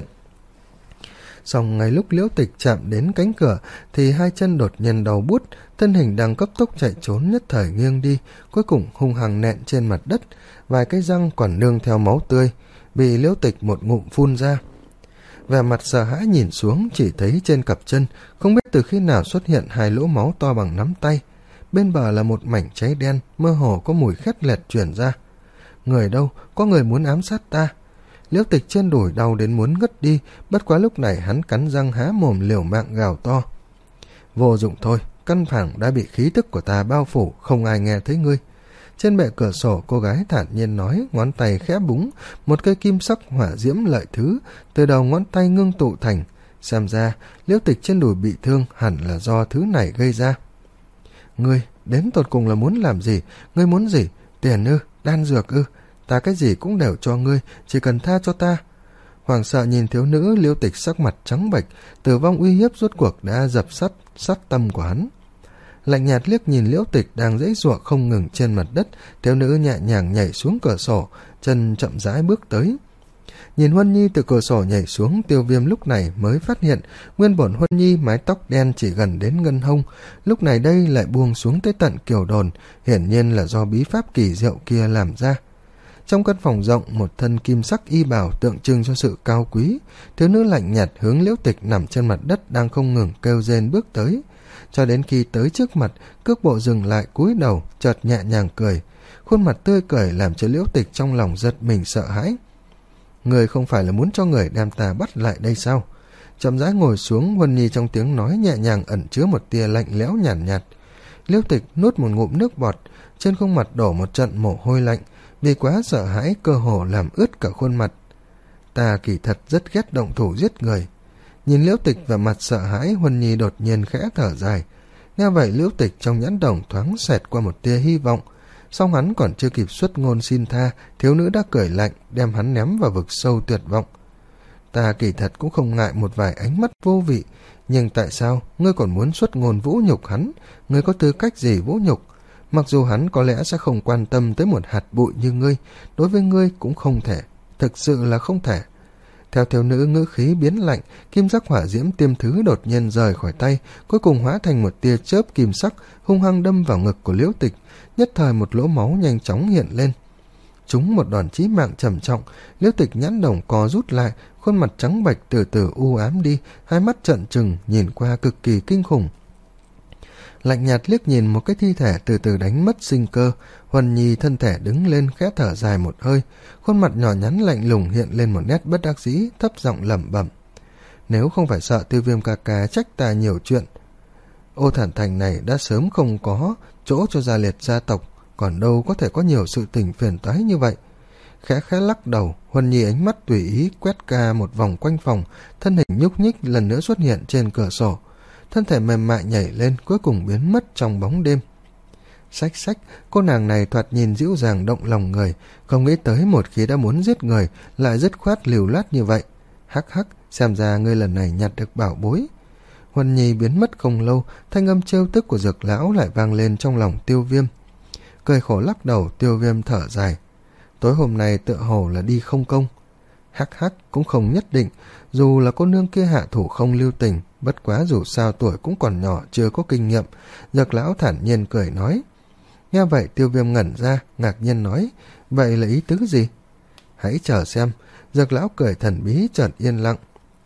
Xong ngay lúc Liễu Tịch chạm đến cánh cửa thì hai chân đột nhiên đau buốt, thân hình đang cấp tốc chạy trốn nhất thời nghiêng đi, cuối cùng hung hăng nện trên mặt đất, vài cái răng còn nương theo máu tươi bị Liễu Tịch một ngụm phun ra. Vẻ mặt sợ hãi nhìn xuống, chỉ thấy trên cặp chân không biết từ khi nào xuất hiện hai lỗ máu to bằng nắm tay, bên bờ là một mảnh cháy đen, mơ hồ có mùi khét lẹt truyền ra. Người đâu? Có người muốn ám sát ta. Liễu Tịch trên đùi đau đến muốn ngất đi, bất quá lúc này hắn cắn răng há mồm liều mạng gào to. Vô dụng thôi, căn phòng đã bị khí tức của ta bao phủ, không ai nghe thấy ngươi. Trên bệ cửa sổ, cô gái thản nhiên nói, ngón tay khẽ búng, một cây kim sắc hỏa diễm lợi thứ từ đầu ngón tay ngưng tụ thành. Xem ra Liễu Tịch trên đùi bị thương hẳn là do thứ này gây ra. Ngươi đến tột cùng là muốn làm gì? Ngươi muốn gì? Tiền ư? Đan dược ư? Ta cái gì cũng đều cho ngươi, chỉ cần tha cho ta. Hoảng sợ nhìn thiếu nữ, Liễu Tịch sắc mặt trắng bệch, tử vong uy hiếp rốt cuộc đã dập sắt sát tâm của hắn. Lạnh nhạt liếc nhìn Liễu Tịch đang giãy giụa không ngừng trên mặt đất, thiếu nữ nhẹ nhàng nhảy xuống cửa sổ, chân chậm rãi bước tới. Nhìn Huân Nhi từ cửa sổ nhảy xuống, Tiêu Viêm lúc này mới phát hiện nguyên bổn Huân Nhi mái tóc đen chỉ gần đến ngân hông, lúc này đây lại buông xuống tới tận kiều đồn, hiển nhiên là do bí pháp kỳ diệu kia làm ra. Trong căn phòng rộng, một thân kim sắc y bào tượng trưng cho sự cao quý, thiếu nữ lạnh nhạt hướng Liễu Tịch nằm trên mặt đất đang không ngừng kêu rên bước tới, cho đến khi tới trước mặt, cước bộ dừng lại cúi đầu, chợt nhẹ nhàng cười, khuôn mặt tươi cười làm cho Liễu Tịch trong lòng giật mình sợ hãi. người không phải là muốn cho người đem ta bắt lại đây sao? Chậm rãi ngồi xuống, Huân Nhi trong tiếng nói nhẹ nhàng ẩn chứa một tia lạnh lẽo nhàn nhạt, nhạt. Liễu Tịch nuốt một ngụm nước bọt, trên khuôn mặt đổ một trận mồ hôi lạnh, vì quá sợ hãi cơ hồ làm ướt cả khuôn mặt. Ta kỳ thật rất ghét động thủ giết người. Nhìn Liễu Tịch và mặt sợ hãi, Huân Nhi đột nhiên khẽ thở dài. Nghe vậy Liễu Tịch trong nhãn đồng thoáng xẹt qua một tia hy vọng. Song hắn còn chưa kịp xuất ngôn xin tha, thiếu nữ đã cười lạnh, đem hắn ném vào vực sâu tuyệt vọng. Ta kỳ thật cũng không ngại một vài ánh mắt vô vị, nhưng tại sao ngươi còn muốn xuất ngôn vũ nhục hắn? Ngươi có tư cách gì vũ nhục? Mặc dù hắn có lẽ sẽ không quan tâm tới một hạt bụi như ngươi, đối với ngươi cũng không thể, thực sự là không thể. Theo thiếu nữ ngữ khí biến lạnh, kim sắc hỏa diễm tiêm thứ đột nhiên rời khỏi tay, cuối cùng hóa thành một tia chớp kim sắc, hung hăng đâm vào ngực của Liễu Tịch. Nhất thời một lỗ máu nhanh chóng hiện lên. Trúng một đòn chí mạng trầm trọng, Liễu Tịch nhãn đồng co rút lại, khuôn mặt trắng bệch từ từ u ám đi, hai mắt trợn trừng nhìn qua cực kỳ kinh khủng. Lạnh nhạt liếc nhìn một cái thi thể từ từ đánh mất sinh cơ, Huân Nhi thân thể đứng lên khẽ thở dài một hơi, khuôn mặt nhỏ nhắn lạnh lùng hiện lên một nét bất đắc dĩ, thấp giọng lẩm bẩm: nếu không phải sợ Tiêu Viêm ca ca trách ta nhiều chuyện, Ô Thản Thành này đã sớm không có chỗ cho gia liệt gia tộc, còn đâu có thể có nhiều sự tình phiền toái như vậy. Khẽ khẽ lắc đầu, Huân Nhi ánh mắt tùy ý quét ca một vòng quanh phòng, thân hình nhúc nhích lần nữa xuất hiện trên cửa sổ, thân thể mềm mại nhảy lên, cuối cùng biến mất trong bóng đêm. Xách xách, cô nàng này thoạt nhìn dịu dàng động lòng người, không nghĩ tới một khi đã muốn giết người lại dứt khoát liều lát như vậy. Hắc hắc, xem ra ngươi lần này nhặt được bảo bối. Huân Nhi biến mất không lâu, thanh âm trêu tức của Dược lão lại vang lên trong lòng Tiêu Viêm. Cười khổ lắc đầu, Tiêu Viêm thở dài. Tối hôm nay tựa hồ là đi không công. Hắc hắc, cũng không nhất định, dù là cô nương kia hạ thủ không lưu tình, bất quá dù sao tuổi cũng còn nhỏ, chưa có kinh nghiệm. Dược lão thản nhiên cười nói. Nghe vậy Tiêu Viêm ngẩn ra, ngạc nhiên nói, vậy là ý tứ gì? Hãy chờ xem. Dược lão cười thần bí, chợt yên lặng.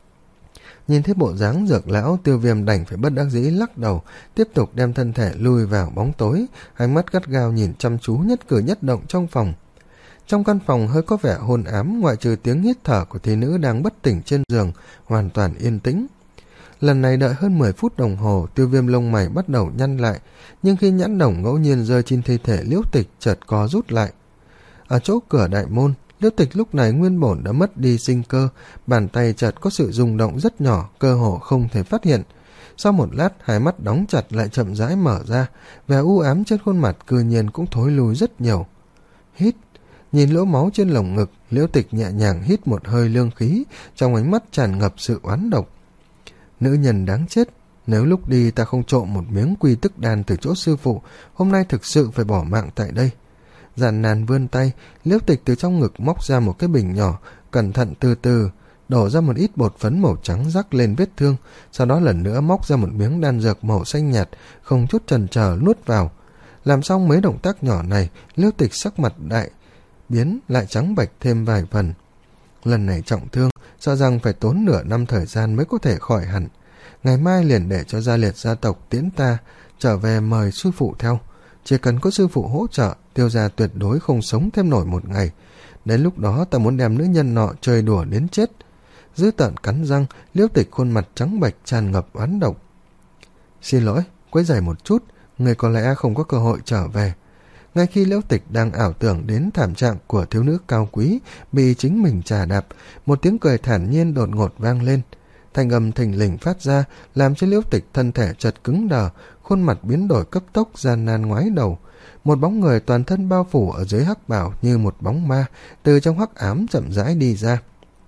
Nhìn thấy bộ dáng Dược lão, Tiêu Viêm đành phải bất đắc dĩ lắc đầu, tiếp tục đem thân thể lui vào bóng tối, ánh mắt gắt gao nhìn chăm chú nhất cử nhất động trong phòng. Trong căn phòng hơi có vẻ hôn ám, ngoại trừ tiếng hít thở của thị nữ đang bất tỉnh trên giường, hoàn toàn yên tĩnh. Lần này đợi hơn mười phút đồng hồ, Tiêu Viêm lông mày bắt đầu nhăn lại, nhưng khi nhãn đồng ngẫu nhiên rơi trên thi thể Liễu Tịch, chợt co rút lại. Ở chỗ cửa đại môn, Liễu Tịch lúc này nguyên bổn đã mất đi sinh cơ, bàn tay chợt có sự rung động rất nhỏ, cơ hồ không thể phát hiện. Sau một lát, hai mắt đóng chặt lại chậm rãi mở ra, vẻ u ám trên khuôn mặt cư nhiên cũng thối lui rất nhiều. Hít. Nhìn lỗ máu trên lồng ngực, Liễu Tịch nhẹ nhàng hít một hơi lương khí, trong ánh mắt tràn ngập sự oán độc. Nữ nhân đáng chết, nếu lúc đi ta không trộm một miếng quy tức đan từ chỗ sư phụ, hôm nay thực sự phải bỏ mạng tại đây. Giản nàn vươn tay, Liễu Tịch từ trong ngực móc ra một cái bình nhỏ, cẩn thận từ từ đổ ra một ít bột phấn màu trắng rắc lên vết thương, sau đó lần nữa móc ra một miếng đan dược màu xanh nhạt, không chút chần chờ nuốt vào. Làm xong mấy động tác nhỏ này, Liễu Tịch sắc mặt đại biến lại trắng bệch thêm vài phần. Lần này trọng thương, sợ rằng phải tốn nửa năm thời gian mới có thể khỏi hẳn. Ngày mai liền để cho gia liệt gia tộc tiễn ta trở về mời sư phụ theo. Chỉ cần có sư phụ hỗ trợ, Tiêu gia tuyệt đối không sống thêm nổi một ngày. Đến lúc đó ta muốn đem nữ nhân nọ chơi đùa đến chết. Dữ tợn cắn răng, Liễu Tịch khuôn mặt trắng bệch tràn ngập oán độc. Xin lỗi, quấy rầy một chút, người có lẽ không có cơ hội trở về. Ngay khi Liễu Tịch đang ảo tưởng đến thảm trạng của thiếu nữ cao quý bị chính mình trà đạp, một tiếng cười thản nhiên đột ngột vang lên. Thanh âm thình lình phát ra, làm cho Liễu Tịch thân thể chật cứng đờ, khuôn mặt biến đổi cấp tốc, gian nan ngoái đầu. Một bóng người toàn thân bao phủ ở dưới hắc bào như một bóng ma, từ trong hắc ám chậm rãi đi ra.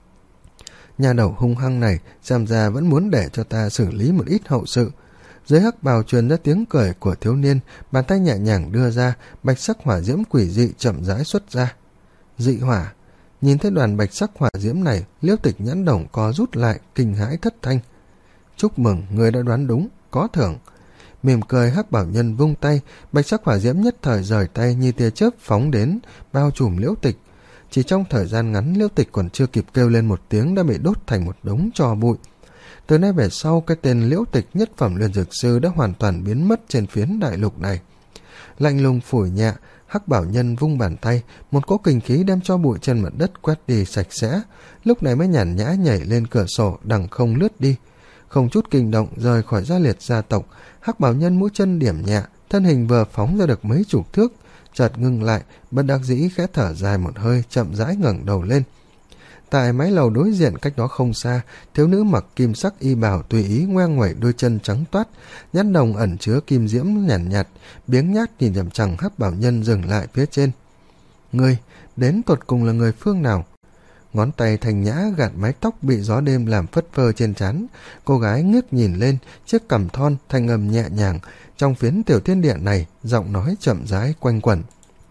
Nhà đầu hung hăng này xem ra vẫn muốn để cho ta xử lý một ít hậu sự. Dưới hắc bào truyền ra tiếng cười của thiếu niên, bàn tay nhẹ nhàng đưa ra, bạch sắc hỏa diễm quỷ dị chậm rãi xuất ra. Dị hỏa. Nhìn thấy đoàn bạch sắc hỏa diễm này, Liễu Tịch nhãn đồng co rút lại, kinh hãi thất thanh. Chúc mừng, người đã đoán đúng, có thưởng. Mỉm cười, hắc bảo nhân vung tay, bạch sắc hỏa diễm nhất thời rời tay như tia chớp phóng đến, bao trùm Liễu Tịch. Chỉ trong thời gian ngắn, Liễu Tịch còn chưa kịp kêu lên một tiếng đã bị đốt thành một đống tro bụi. Từ nay về sau, cái tên Liễu Tịch nhất phẩm luyện dược sư đã hoàn toàn biến mất trên phiến đại lục này. Lạnh lùng phủi nhẹ, Hắc bảo nhân vung bàn tay, một cỗ kình khí đem cho bụi trên mặt đất quét đi sạch sẽ, lúc này mới nhàn nhã nhảy lên cửa sổ đằng không lướt đi. Không chút kinh động rời khỏi Gia Liệt gia tộc, Hắc bảo nhân mũi chân điểm nhẹ, thân hình vừa phóng ra được mấy chục thước, chợt ngưng lại, bất đắc dĩ khẽ thở dài một hơi, chậm rãi ngẩng đầu lên. Tại mái lầu đối diện cách đó không xa, thiếu nữ mặc kim sắc y bào tùy ý ngoe nguẩy đôi chân trắng toát, nhát đồng ẩn chứa kim diễm nhàn nhạt, nhạt, biếng nhác nhìn chằm chằm Hắc bảo nhân dừng lại phía trên. Ngươi, đến tột cùng là người phương nào? Ngón tay thành nhã gạt mái tóc bị gió đêm làm phất phơ trên trán, cô gái ngước nhìn lên, chiếc cằm thon thanh âm nhẹ nhàng, trong phiến tiểu thiên địa này, giọng nói chậm rãi quanh quẩn.